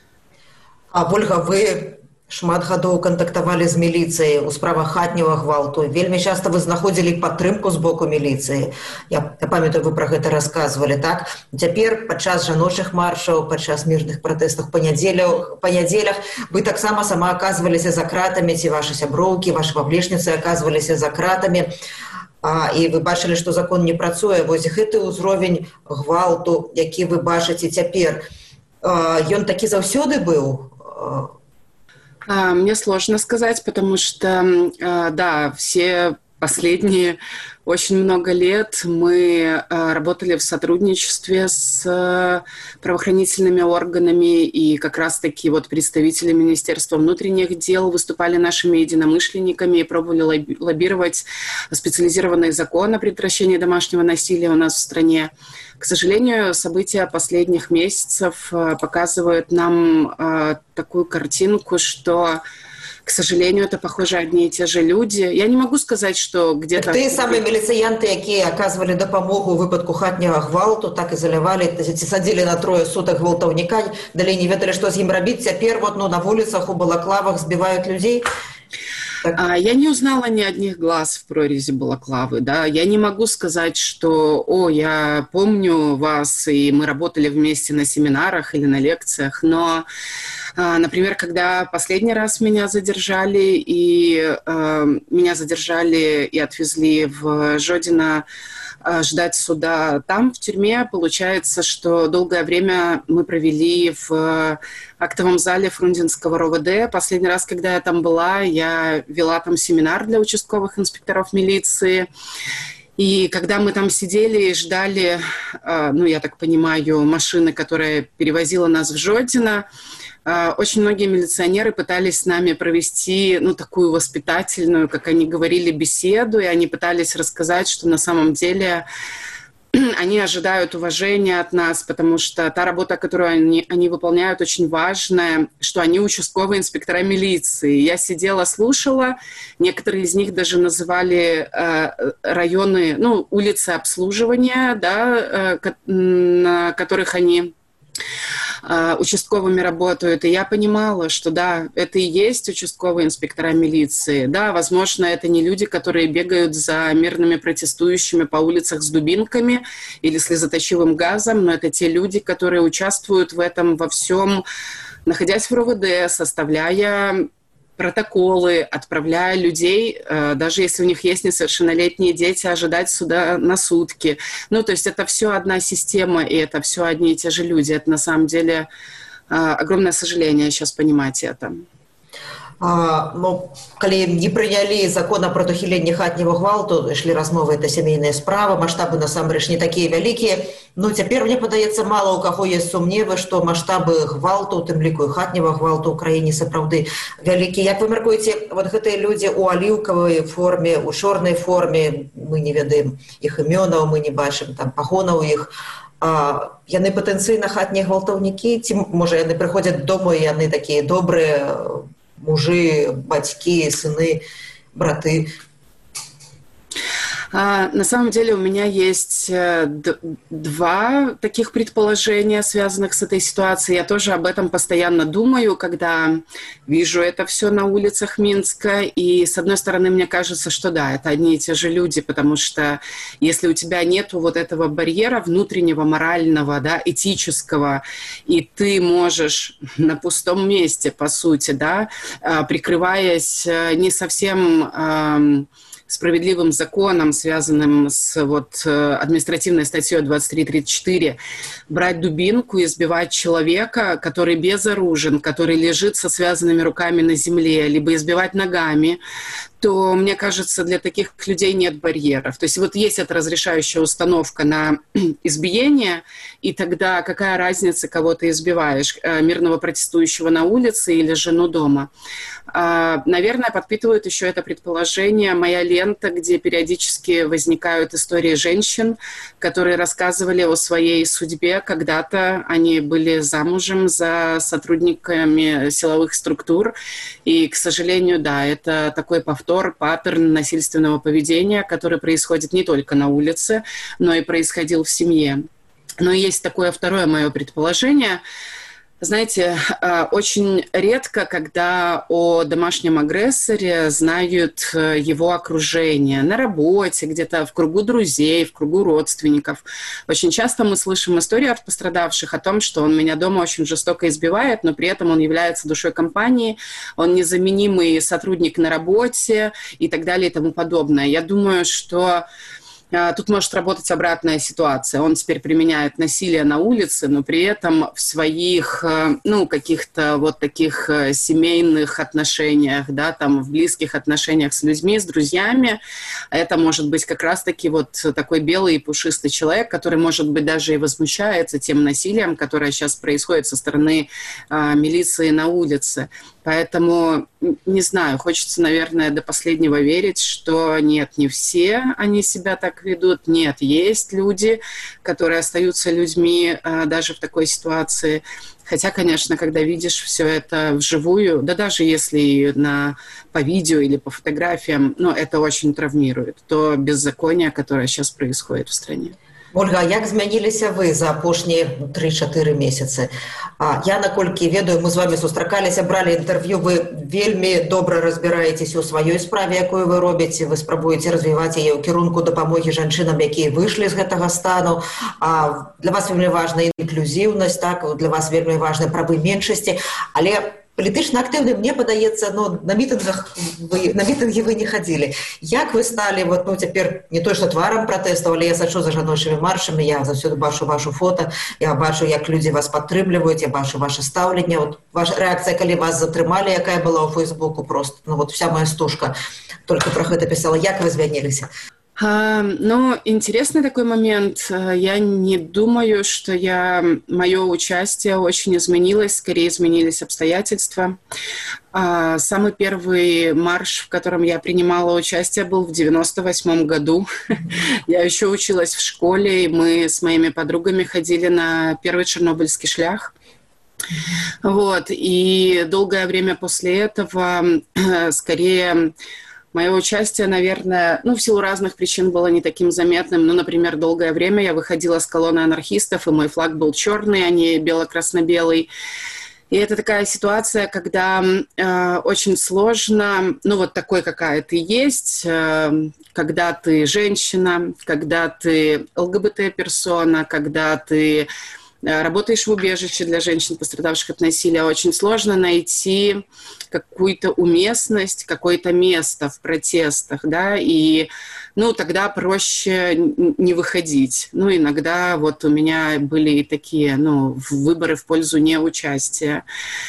Ольга, вы шмат гадоў кантактавалі з міліцыяй у справах хатняга гвалту. Вельмі часта вы знаходзілі падтрымку з боку міліцыі. Я памятаю, вы пра гэта расказвалі, так? Цяпер падчас жаночых маршаў, падчас мірных пратэстаў па нядзелях вы таксама сама аказваліся за кратамі, ці вашы сяброўкі, вашы паблічніцы аказваліся за кратамі. І вы бачылі, што закон не працуе. Вось гэты ўзровень гвалту, які вы бачыце цяпер, ён такі заўсёды быў? Мне сложно сказать, потому что, все последние очень много лет мы работали в сотрудничестве с правоохранительными органами, и как раз-таки представители Министерства внутренних дел выступали нашими единомышленниками и пробовали лоббировать специализированный закон о предотвращении домашнего насилия у нас в стране. К сожалению, события последних месяцев показывают нам такую картинку, что, к сожалению, это, похоже, одни и те же люди. Я не могу сказать, что где-то... Ты самые милициянты, которые оказывали допомогу у выпадку хатнего гвалту, так изолировали, садили на 3 суток гвалтовника, далее не ведали, что с ним робить. Теперь на улицах, у балаклавах сбивают людей. Я не узнала ни одних глаз в прорези балаклавы, да. Я не могу сказать, что, я помню вас, и мы работали вместе на семинарах или на лекциях, но, например, когда последний раз меня задержали и отвезли в Жодино ждать суда там, в тюрьме, получается, что долгое время мы провели в актовом зале Фрунзенского РОВД. Последний раз, когда я там была, я вела там семинар для участковых инспекторов милиции. И когда мы там сидели и ждали, я так понимаю, машины, которая перевозила нас в Жодино, очень многие милиционеры пытались с нами провести, такую воспитательную, как они говорили, беседу, и они пытались рассказать, что на самом деле они ожидают уважения от нас, потому что та работа, которую они выполняют, очень важная, что они участковые инспектора милиции. Я сидела, слушала, некоторые из них даже называли районы, улицы обслуживания, да, на которых они участковыми работают, и я понимала, что да, это и есть участковые инспектора милиции. Да, возможно, это не люди, которые бегают за мирными протестующими по улицах с дубинками или слезоточивым газом, но это те люди, которые участвуют в этом во всем, находясь в РОВД, составляя протоколы, отправляя людей, даже если у них есть несовершеннолетние дети, ожидать суда на сутки. Ну, то есть это все одна система, и это все одни и те же люди. Это на самом деле огромное сожаление сейчас понимать это. Ну, калі не прынялі закона про ухіленне хатняга гвалту, ішлі размовы, это сямейная справа, маштабы насамрэч не такія вялікія. Ну, цяпер, мне падаецца, мала у каго есть сумневы, што маштабы гвалту, у тым ліку і хатняга гвалту ў краіне сапраўды вялікія. Як вы мяркуеце, вот гэтыя людзі ў аліўкавай форме, у чорнай форме, мы не ведаем іх імёнаў, мы не бачым там пагонаў іх, яны патэнцыйна хатнія гвалтаўнікі, ці, можа, яны прыходзяць дому, і яны такія добрыя мужи, батьки, сыны, браты? На самом деле у меня есть два таких предположения, связанных с этой ситуацией. Я тоже об этом постоянно думаю, когда вижу это все на улицах Минска. И, с одной стороны, мне кажется, что да, это одни и те же люди, потому что если у тебя нету вот этого барьера внутреннего, морального, да, этического, и ты можешь на пустом месте, по сути, да, прикрываясь не совсем справедливым законом, связанным с административной статьей 2334, брать дубинку и избивать человека, который безоружен, который лежит со связанными руками на земле, либо избивать ногами, то, мне кажется, для таких людей нет барьеров. То есть вот есть эта разрешающая установка на избиение, и тогда какая разница, кого ты избиваешь, мирного протестующего на улице или жену дома? Наверное, подпитывает еще это предположение моя лента, где периодически возникают истории женщин, которые рассказывали о своей судьбе. Когда-то они были замужем за сотрудниками силовых структур, и, к сожалению, да, это такой паттерн насильственного поведения, который происходит не только на улице, но и происходил в семье. Но есть такое второе мое предположение. Знаете, очень редко, когда о домашнем агрессоре знают его окружение, на работе, где-то в кругу друзей, в кругу родственников. Очень часто мы слышим истории от пострадавших о том, что он меня дома очень жестоко избивает, но при этом он является душой компании, он незаменимый сотрудник на работе и так далее и тому подобное. Я думаю, что тут может работать обратная ситуация. Он теперь применяет насилие на улице, но при этом в своих, каких-то вот таких семейных отношениях, да, там в близких отношениях с людьми, с друзьями, это может быть как раз-таки вот такой белый и пушистый человек, который, может быть, даже и возмущается тем насилием, которое сейчас происходит со стороны милиции на улице. Поэтому, не знаю, хочется, наверное, до последнего верить, что нет, не все они себя так ведут. Нет, есть люди, которые остаются людьми даже в такой ситуации. Хотя, конечно, когда видишь все это вживую, да даже если по видео или по фотографиям, это очень травмирует. То беззаконие, которое сейчас происходит в стране. Ольга, як змяніліся вы за апошнія 3-4 месяцы? Я, наколькі ведаю, мы з вами сустракаліся, бралі інтэрв'ю, вы вельмі добра разбіраецеся ў сваёй справе, якую вы робіце, вы спрабуеце развіваць яе ў кірунку дапамогі жанчынам, якія выйшлі з гэтага стану. Для вас вельмі важна інклюзіўнасць, так? Для вас вельмі важны правы меншасці, але палітычна актыўны, мне падаецца, на мітынгі вы не хадзілі. Як вы сталі, цяпер не то, што тварам пратэстаў, але я сачу за жаночымі маршамі, я заўсёды бачу вашу фота, я бачу, як людзі вас падтрымліваюць, я бачу ваше стаўленне. Ваша рэакцыя, калі вас затрымалі, якая была ў Фейсбуку, просто, вся моя стужка только про гэта пісала. Як вы змяніліся? Интересный такой момент. Я не думаю, что мое участие очень изменилось, скорее изменились обстоятельства. Самый первый марш, в котором я принимала участие, был в 1998 году. Я еще училась в школе, и мы с моими подругами ходили на первый Чернобыльский шлях. И долгое время после этого, скорее, мое участие, наверное, в силу разных причин было не таким заметным. Например, долгое время я выходила с колонны анархистов, и мой флаг был черный, а не бело-красно-белый. И это такая ситуация, когда очень сложно, такой, какая ты есть, когда ты женщина, когда ты ЛГБТ-персона, когда ты работаешь в убежище для женщин, пострадавших от насилия, очень сложно найти какую-то уместность, какое-то место в протестах, да, и, ну, тогда проще не выходить. Ну, иногда вот у меня были и такие, ну, выборы в пользу неучастия.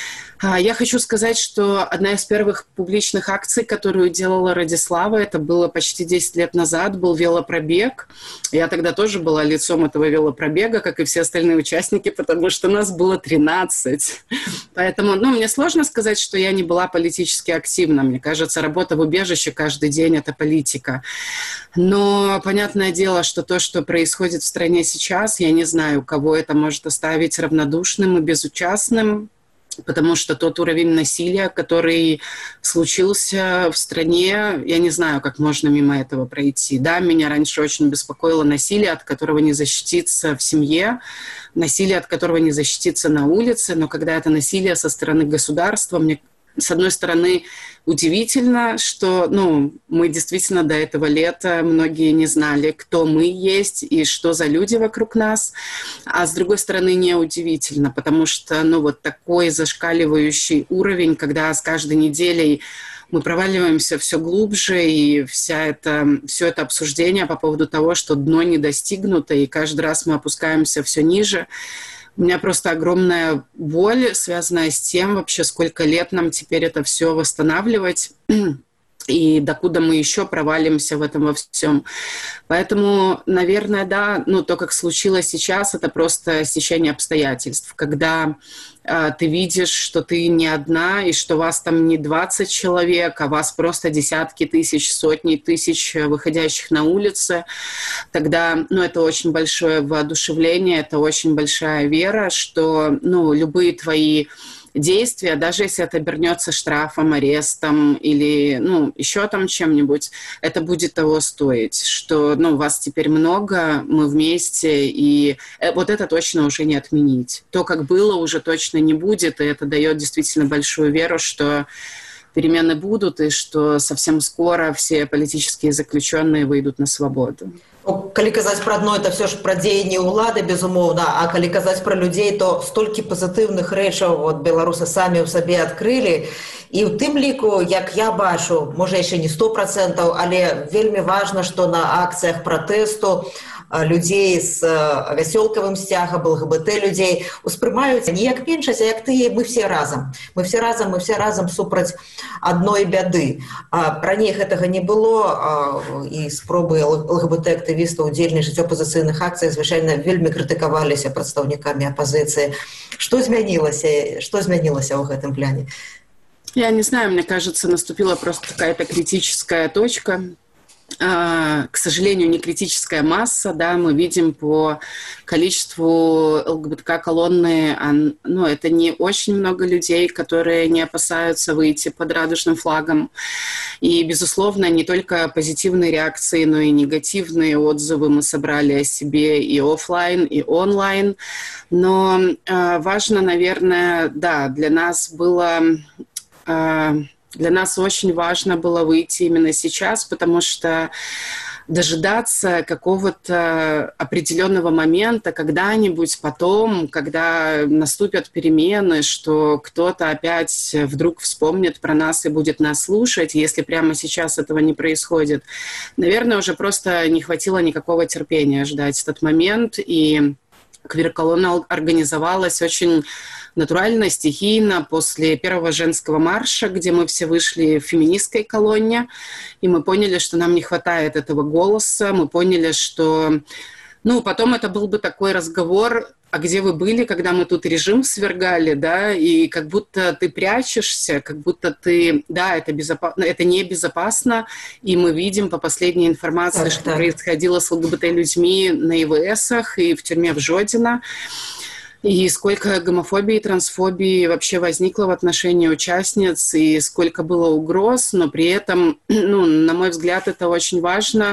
Я хочу сказать, что одна из первых публичных акций, которую делала Радислава, это было почти 10 лет назад, был велопробег. Я тогда тоже была лицом этого велопробега, как и все остальные участники, потому что нас было 13. Поэтому, ну, мне сложно сказать, что я не была политически активна. Мне кажется, работа в убежище каждый день – это политика. Но понятное дело, что то, что происходит в стране сейчас, я не знаю, кого это может оставить равнодушным и безучастным. Потому что тот уровень насилия, который случился в стране, я не знаю, как можно мимо этого пройти. Да, меня раньше очень беспокоило насилие, от которого не защититься в семье, насилие, от которого не защититься на улице, но когда это насилие со стороны государства, мне, с одной стороны, удивительно, что, ну, мы действительно до этого лета многие не знали, кто мы есть и что за люди вокруг нас. А с другой стороны, неудивительно, потому что, ну, вот такой зашкаливающий уровень, когда с каждой неделей мы проваливаемся все глубже, и все это обсуждение по поводу того, что дно не достигнуто, и каждый раз мы опускаемся все ниже. У меня просто огромная боль, связанная с тем, вообще, сколько лет нам теперь это все восстанавливать, и докуда мы еще провалимся в этом во всем. Поэтому, наверное, да, ну, то, как случилось сейчас, это просто стечение обстоятельств, когда ты видишь, что ты не одна, и что вас там не 20 человек, а вас просто десятки тысяч, сотни тысяч выходящих на улицы, тогда, ну, это очень большое воодушевление, это очень большая вера, что, ну, любые твои действия, даже если это обернется штрафом, арестом или, ну, еще там чем-нибудь, это будет того стоить, что, ну, вас теперь много, мы вместе, и вот это точно уже не отменить. То, как было, уже точно не будет, и это дает действительно большую веру, что перемены будут, и что совсем скоро все политические заключенные выйдут на свободу. Калі казаць пра дно, это все ж пра дзеянні ўлады, безумоўна, а калі казаць пра людзей, то столькі пазітыўных рэчаў от беларусы самі ў сабе адкрылі. І ў тым ліку, як я бачу, можа яшчэ не 100%, але вельмі важна, што на акцыях пратэсту людзей з вясёлкавым сцягам, ЛГБТ-людзей успрымаюць не як меншасць, а як тыя, мы все разам. Мы все разам супраць адной бяды. Раней гэтага не было, і спробы ЛГБТ-актывістаў удзельнічаць у апазіцыйных акцыях, звычайна, вельмі крытыкаваліся прадстаўнікамі апазіцыі. Што змянілася ў гэтым пляне? Я не знаю, мне кажется, наступила просто какая-то критическая точка. К сожалению, не критическая масса, да, мы видим по количеству ЛГБТК-колонны, ну, это не очень много людей, которые не опасаются выйти под радужным флагом. И, безусловно, не только позитивные реакции, но и негативные отзывы мы собрали о себе и офлайн, и онлайн. Но важно, наверное, да, для нас очень важно было выйти именно сейчас, потому что дожидаться какого-то определенного момента, когда-нибудь потом, когда наступят перемены, что кто-то опять вдруг вспомнит про нас и будет нас слушать, если прямо сейчас этого не происходит. Наверное, уже просто не хватило никакого терпения ждать этот момент, и квир-колонна организовалась очень натурально, стихийно, после первого женского марша, где мы все вышли в феминистской колонне, и мы поняли, что нам не хватает этого голоса, мы поняли, что... Ну, потом это был бы такой разговор, а где вы были, когда мы тут режим свергали, да, и как будто ты прячешься, как будто ты... Да, это небезопасно, и мы видим по последней информации, что происходило с ЛГБТ-людьми на ИВСах и в тюрьме в Жодино. И сколько гомофобии, трансфобии вообще возникло в отношении участниц, и сколько было угроз, но при этом, ну, на мой взгляд, это очень важно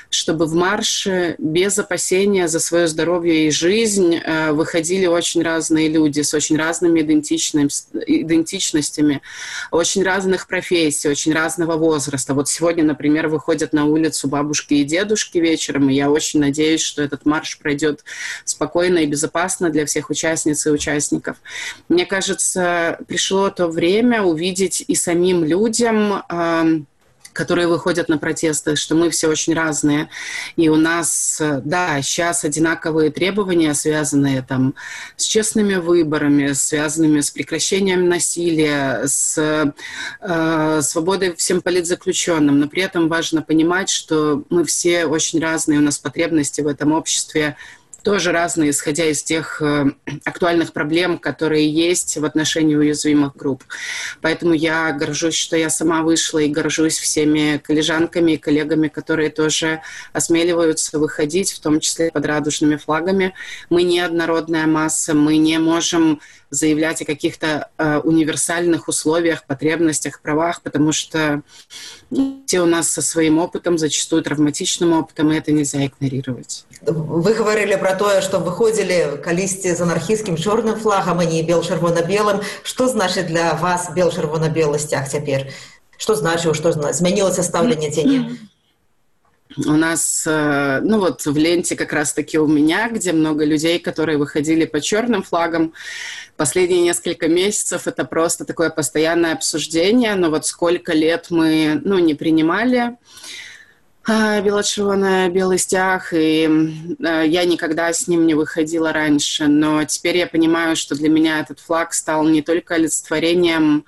чтобы в марше без опасения за свое здоровье и жизнь выходили очень разные люди с очень разными идентичностями, очень разных профессий, очень разного возраста. Вот сегодня, например, выходят на улицу бабушки и дедушки вечером, и я очень надеюсь, что этот марш пройдет спокойно и безопасно для всех участниц и участников. Мне кажется, пришло то время увидеть и самим людям, которые выходят на протесты, что мы все очень разные. И у нас, да, сейчас одинаковые требования, связанные там с честными выборами, связанными с прекращением насилия, с свободой всем политзаключенным. Но при этом важно понимать, что мы все очень разные, у нас потребности в этом обществе тоже разные, исходя из тех актуальных проблем, которые есть в отношении уязвимых групп. Поэтому я горжусь, что я сама вышла, и горжусь всеми коллежанками и коллегами, которые тоже осмеливаются выходить, в том числе под радужными флагами. Мы не однородная масса, мы не можем заявлять о каких-то универсальных условиях, потребностях, правах, потому что все у нас со своим опытом, зачастую травматичным опытом, и это нельзя игнорировать. Вы говорили про то, что выходили колісьці з анархійскім чорным флагом, а не бел-чырвона-белым. Что значит для вас бел-чырвона-белый сцяг цяпер? Что значит, что змянілася стаўленне ці не? У нас, ну вот в ленте как раз-таки у меня, где много людей, которые выходили по черным флагам. Последние несколько месяцев это просто такое постоянное обсуждение. Но вот сколько лет мы, не принимали бело-червоно-белый стяг, и я никогда с ним не выходила раньше. Но теперь я понимаю, что для меня этот флаг стал не только олицетворением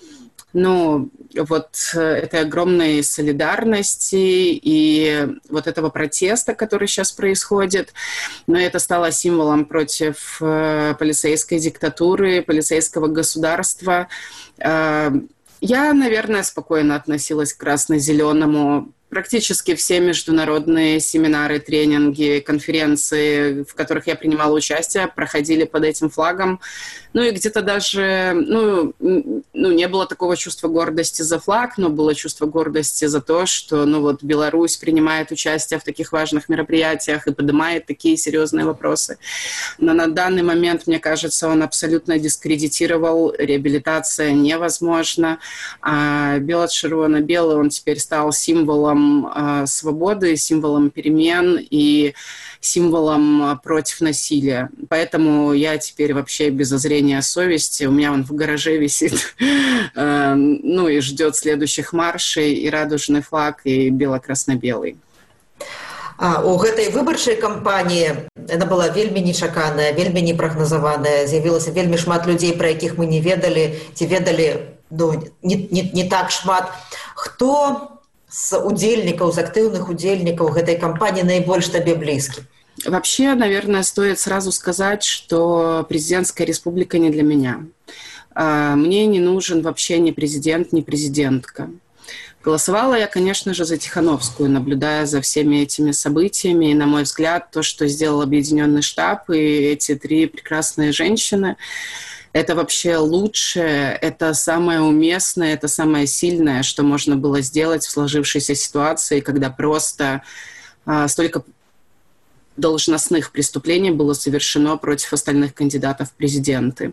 вот этой огромной солидарности и вот этого протеста, который сейчас происходит, но это стало символом против полицейской диктатуры, полицейского государства. Я, наверное, спокойно относилась к красно-зеленому. Практически все международные семинары, тренинги, конференции, в которых я принимала участие, проходили под этим флагом. И где-то даже, не было такого чувства гордости за флаг, но было чувство гордости за то, что, Беларусь принимает участие в таких важных мероприятиях и поднимает такие серьезные вопросы. Но на данный момент, мне кажется, он абсолютно дискредитировал, реабилитация невозможна. А бело-червоно-белый, он теперь стал символом свободы, символом перемен и символом против насилия. Поэтому я теперь вообще без зазрения совести. У меня он в гараже висит, и ждет следующих маршей, и радужный флаг, и бело-красно-белый. У гэтай выбарчай кампаніі яна была вельмі нечаканая, вельмі непрагназаваная. З'явілася вельмі шмат людзей, пра якіх мы не ведалі, ці ведалі не так шмат. Хто з удзельнікаў, з актыўных удзельнікаў гэтай кампаніі найбольш табе блізкі? Вообще, наверное, стоит сразу сказать, что президентская республика не для меня. Мне не нужен вообще ни президент, ни президентка. Голосовала я, конечно же, за Тихановскую, наблюдая за всеми этими событиями. И, на мой взгляд, то, что сделал Объединенный штаб и эти три прекрасные женщины, это вообще лучшее, это самое уместное, это самое сильное, что можно было сделать в сложившейся ситуации, когда просто столько должностных преступлений было совершено против остальных кандидатов в президенты.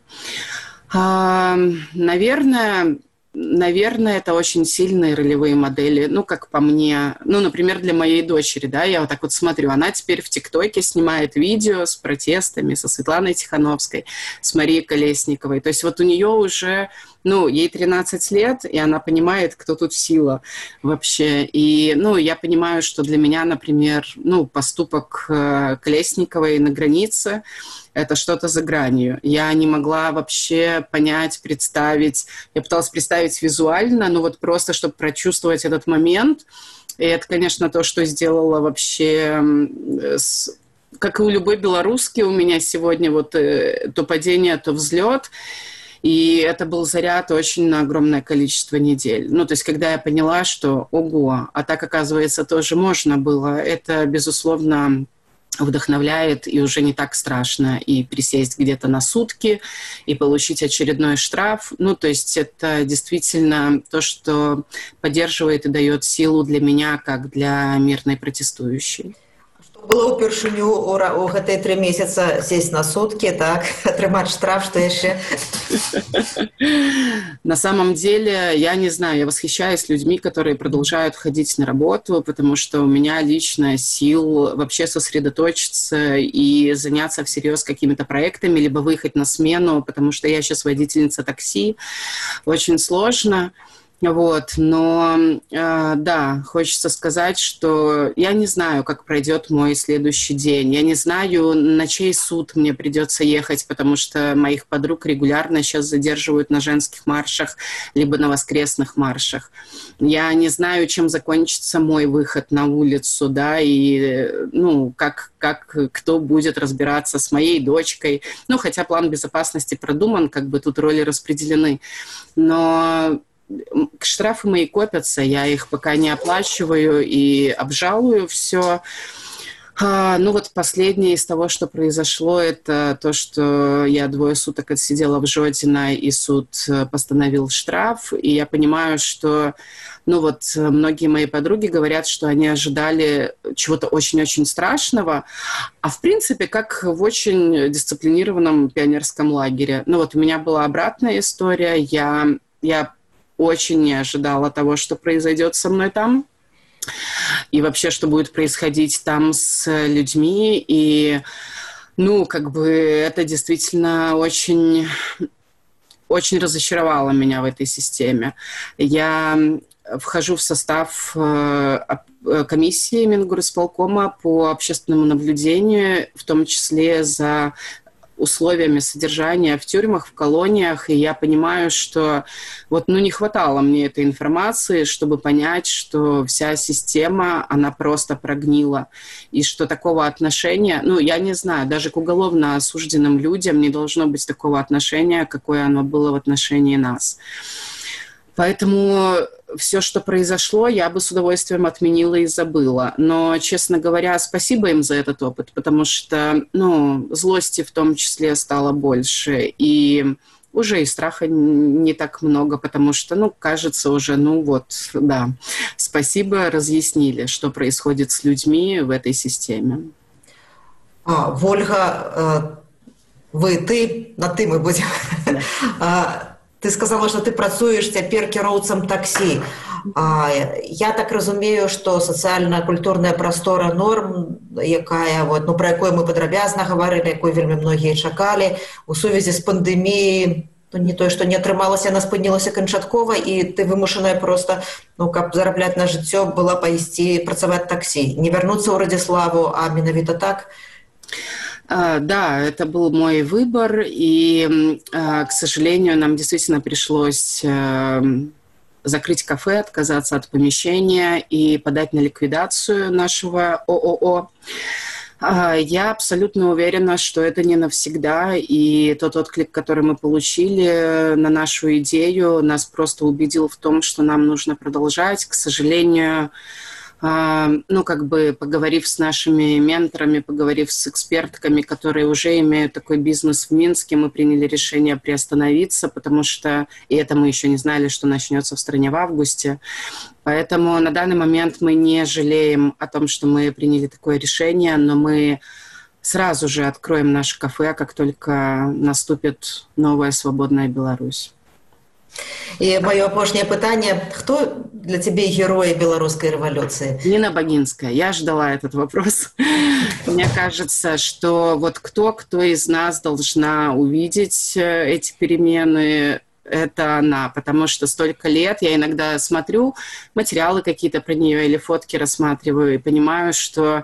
Наверное, это очень сильные ролевые модели, как по мне. Например, для моей дочери, да, я вот так вот смотрю, она теперь в ТикТоке снимает видео с протестами, со Светланой Тихановской, с Марией Колесниковой. То есть вот у нее уже, ей 13 лет, и она понимает, кто тут сила вообще. И, я понимаю, что для меня, например, поступок Колесниковой на границе — это что-то за гранью. Я не могла вообще понять, представить. Я пыталась представить визуально, просто, чтобы прочувствовать этот момент. И это, конечно, то, что сделала вообще... Как и у любой белоруски, у меня сегодня то падение, то взлет. И это был заряд очень на огромное количество недель. То есть, когда я поняла, что, ого, а так, оказывается, тоже можно было, это, безусловно, вдохновляет, и уже не так страшно и присесть где-то на сутки, и получить очередной штраф. Ну, то есть это действительно то, что поддерживает и дает силу для меня, как для мирной протестующей. Было упершыню у гэтые 3 месяца сесть на сутки, так, отрымать штраф, что еще? На самом деле, я не знаю, я восхищаюсь людьми, которые продолжают ходить на работу, потому что у меня лично сил вообще сосредоточиться и заняться всерьез какими-то проектами, либо выехать на смену, потому что я сейчас водительница такси, очень сложно. Вот, но да, хочется сказать, что я не знаю, как пройдет мой следующий день. Я не знаю, на чей суд мне придется ехать, потому что моих подруг регулярно сейчас задерживают на женских маршах, либо на воскресных маршах. Я не знаю, чем закончится мой выход на улицу, да, и, ну, как кто будет разбираться с моей дочкой. Ну, хотя план безопасности продуман, как бы тут роли распределены. Но штрафы мои копятся, я их пока не оплачиваю и обжалую все. Ну вот последнее из того, что произошло, это то, что я 2 суток отсидела в Жодино, и суд постановил штраф. И я понимаю, что ну вот многие мои подруги говорят, что они ожидали чего-то очень-очень страшного, а в принципе как в очень дисциплинированном пионерском лагере. Ну вот у меня была обратная история, я очень не ожидала того, что произойдет со мной там. И вообще, что будет происходить там с людьми. И, ну, как бы это действительно очень, очень разочаровало меня в этой системе. Я вхожу в состав комиссии Мингорисполкома по общественному наблюдению, в том числе за условиями содержания в тюрьмах, в колониях, и я понимаю, что вот, ну, не хватало мне этой информации, чтобы понять, что вся система, она просто прогнила, и что такого отношения, ну, я не знаю, даже к уголовно осужденным людям не должно быть такого отношения, какое оно было в отношении нас. Поэтому все, что произошло, я бы с удовольствием отменила и забыла. Но, честно говоря, спасибо им за этот опыт, потому что, ну, злости в том числе стало больше. И уже и страха не так много, потому что, ну, кажется уже, ну вот, да, спасибо, разъяснили, что происходит с людьми в этой системе. Вольга, ты мы будем... Да. Ты сказала, что ты працуеш цяпер кіроўцам таксі. Я так разумею, што сацыяльна-культурная прастора норм, якая, вот, ну, пра якую мы падрабязна гаварылі, якой вельмі многія чакалі, у сувязі з пандэміяй, ну, не тое, што не атрымалася, яна спынілася канчаткова, і ты вымушаная проста, ну, каб зарабляць на жыццё, была пайсці працаваць таксі. Не вярнуцца ў Радзіславу, а менавіта так? Да, это был мой выбор, и, к сожалению, нам действительно пришлось закрыть кафе, отказаться от помещения и подать на ликвидацию нашего ООО. Я абсолютно уверена, что это не навсегда, и тот отклик, который мы получили на нашу идею, нас просто убедил в том, что нам нужно продолжать. К сожалению, ну, как бы, поговорив с нашими менторами, поговорив с экспертками, которые уже имеют такой бизнес в Минске, мы приняли решение приостановиться, потому что, и это мы еще не знали, что начнется в стране в августе. Поэтому на данный момент мы не жалеем о том, что мы приняли такое решение, но мы сразу же откроем наше кафе, как только наступит новая свободная Беларусь. И мое апошняе пытанне: кто для тебя герои белорусской революции? Нина Богинская. Я ждала этот вопрос. Мне кажется, что вот кто из нас должна увидеть эти перемены, это она, потому что столько лет я иногда смотрю материалы какие-то про нее или фотки рассматриваю и понимаю, что,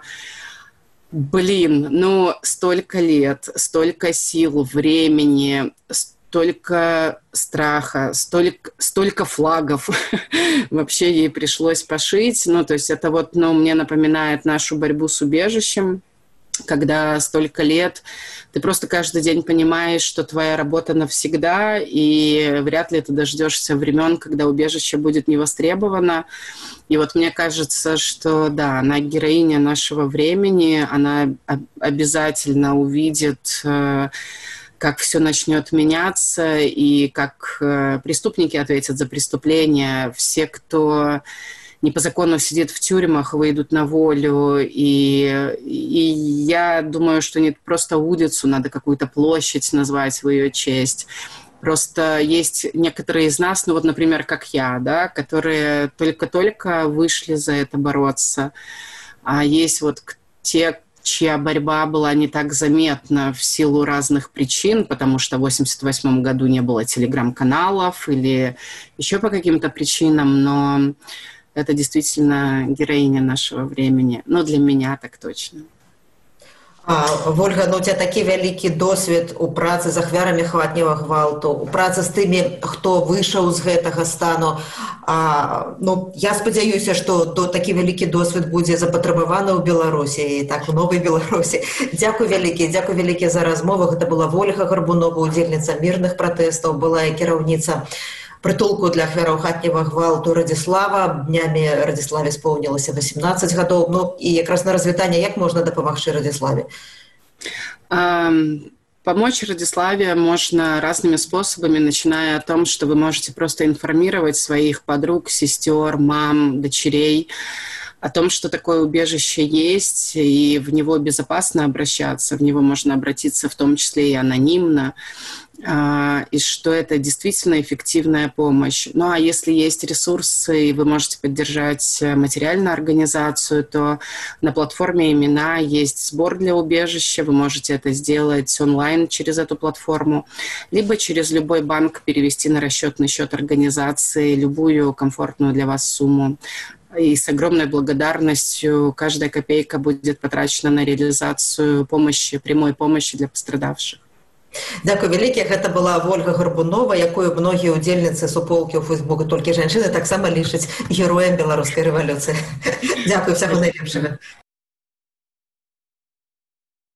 блин, ну столько лет, столько сил, времени, столько страха, столько флагов вообще ей пришлось пошить. Ну, то есть это вот, ну, мне напоминает нашу борьбу с убежищем. когда столько лет ты просто каждый день понимаешь, что твоя работа навсегда, и вряд ли ты дождешься времен, когда убежище будет не востребовано. И вот мне кажется, что да, она героиня нашего времени, она обязательно увидит, как все начнет меняться, и как преступники ответят за преступления. Все, кто не по закону сидит в тюрьмах, выйдут на волю. И я думаю, что не просто улицу, надо какую-то площадь назвать в ее честь. Просто есть некоторые из нас, ну вот, например, как я, да, которые только-только вышли за это бороться. А есть вот те, чья борьба была не так заметна в силу разных причин, потому что в 1988 году не было телеграм-каналов или еще по каким-то причинам, но это действительно героиня нашего времени. Ну, для меня так точно. Вольга, ну у тебя такі вялікі досвед у працы з ахвярамі хатняга гвалту, у працы з тымі, хто выйшаў з гэтага стану. Ну, я спадзяюся, што такі вялікі досвед будзе запатрабаваны ў Беларусі і так у новай Беларусі. Дзякуй вялікі за размову. Гэта была Вольга Гарбунова, удзельніца мірных пратэстаў, была і кіраўніца прытулку для ахвяраў хатняга гвалту Радзіслава. Днямі Радзіславе споўнілася 18 гадоў. Ну і якраз на развітанне, як можна дапамагчы Радзіславе? Помочь Радзіславе можно разными способами, начиная от того, что вы можете просто информировать своих подруг, сестер, мам, дочерей о том, что такое убежище есть, и в него безопасно обращаться, в него можно обратиться в том числе и анонимно, и что это действительно эффективная помощь. Ну а если есть ресурсы, и вы можете поддержать материальную организацию, то на платформе «Имена» есть сбор для убежища, вы можете это сделать онлайн через эту платформу, либо через любой банк перевести на расчетный счет организации любую комфортную для вас сумму. И с огромной благодарностью каждая копейка будет потрачена на реализацию помощи, прямой помощи для пострадавших. Дзякуй вялікі. Гэта была Вольга Гарбунова, якую многія удзельніцы суполкі ў Фейсбуку «Толькі жанчыны» таксама лічаць героем беларускай рэвалюцыі. Дзякуй, всяго найлепшага.